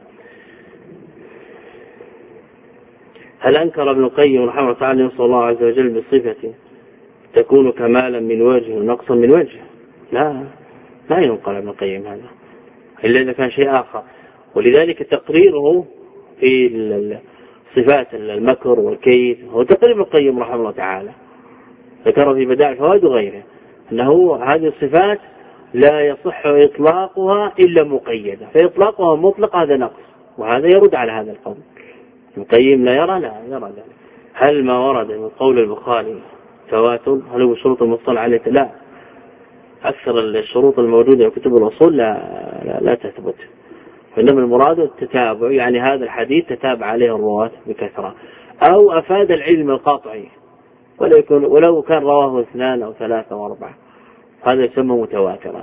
هل أنكر ابن القيم رحمه الله تعالى نص الله عز وجل بصفة تكون كمالا من وجه ونقصا من وجه؟ لا ينقل ابن القيم هذا إلا إذا كان شيء آخر. ولذلك تقريره في صفات المكر والكيد هو تقرير ابن القيم رحمه الله تعالى، ذكره في بدائع الفوائد وغيره، أنه هذه الصفات لا يصح إطلاقها إلا مقيدة، فإطلاقها مطلق هذا نقص، وهذا يرد على هذا القول. ابن القيم لا يرى ذلك. هل ما ورد من قول البخاري تواتر؟ هل هو شروط المصطلح عليه؟ لا، أكثر الشروط الموجودة في كتب الأصول لا تثبت، وإنما المراد التتابع، يعني هذا الحديث تتابع عليه الرواة بكثرة، أو أفاد العلم القاطعي، ولو كان رواه 2 أو 3 أو 4 هذا يسمى متواترا،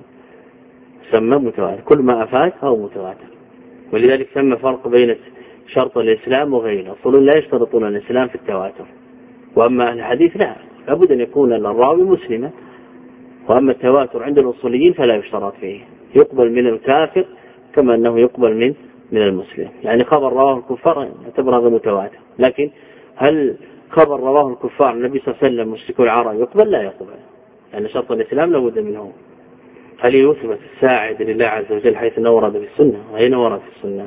كل ما أفاد فهو متواتر. ولذلك سمى فرق بين شرط الإسلام وغيره. الأصول لا يشترطون الإسلام في التواتر، وأما الحديث لا، لابد أن يكون الراوي مسلما. وأما التواتر عند الأصوليين فلا يشترط فيه، يقبل من الكافر كما أنه يقبل من المسلم. يعني خبر رواه الكفار يعتبر هذا متواتر، لكن هل خبر رواه الكفار النبي صلى الله عليه وسلم مشركو العرب يقبل لا يقبل؟ لأن شرط الإسلام لابد منه. هل يثبت الساعد لله عز وجل حيث أنه ورد في السنة؟ أين ورد في السنة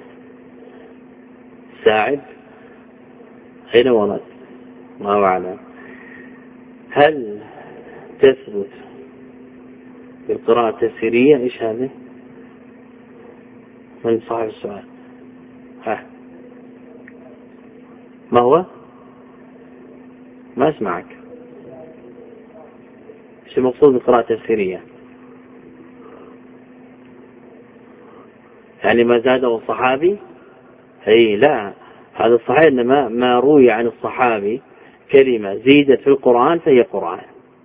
ساعد؟ أين ورد؟ الله أعلم. هل تثبت بالقراءة التفسيرية؟ إيش هذه؟ من صاحب السؤال؟ ما هو؟ ما أسمعك. إيش المقصود بالقراءة التفسيرية؟ يعني ما زاده الصحابي؟ أي لا، هذا الصحيح إنما ما روي عن الصحابي كلمة زيدت في القرآن فهي قرآن،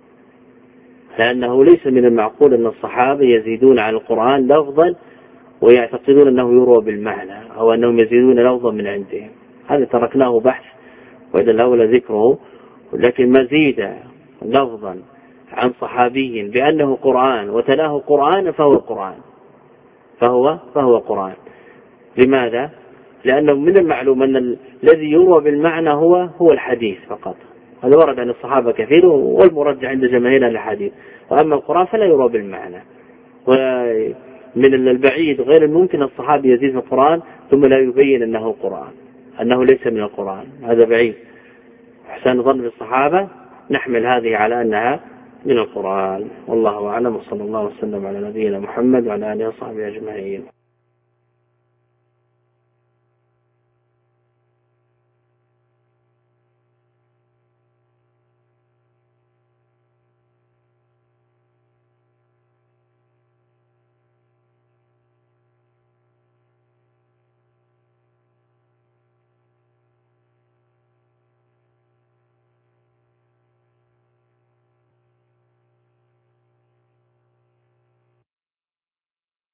لأنه ليس من المعقول أن الصحابة يزيدون عن القرآن لفظا ويعتقدون أنه يروى بالمعنى أو أنهم يزيدون لفظا من عندهم. هذا تركناه بحث وإذا الأولى ذكره. لكن ما زيد لفظا عن صحابي بأنه قرآن وتلاه قرآن فهو قرآن، فهو قرآن. لماذا؟ لأنه من المعلوم أن الذي يروى بالمعنى هو الحديث فقط، هذا ورد عن الصحابة كثير والمرجع عند جماهير الحديث. وأما القرآن فلا يروى بالمعنى، ومن البعيد غير الممكن الصحابي يزيد في القرآن ثم لا يبين أنه قرآن، أنه ليس من القرآن، هذا بعيد. أحسن ظن بالصحابة نحمل هذه على أنها من القرآن، والله أعلم. وصلى الله وسلم على نبينا محمد وعلى آله وصحبه أجمعين.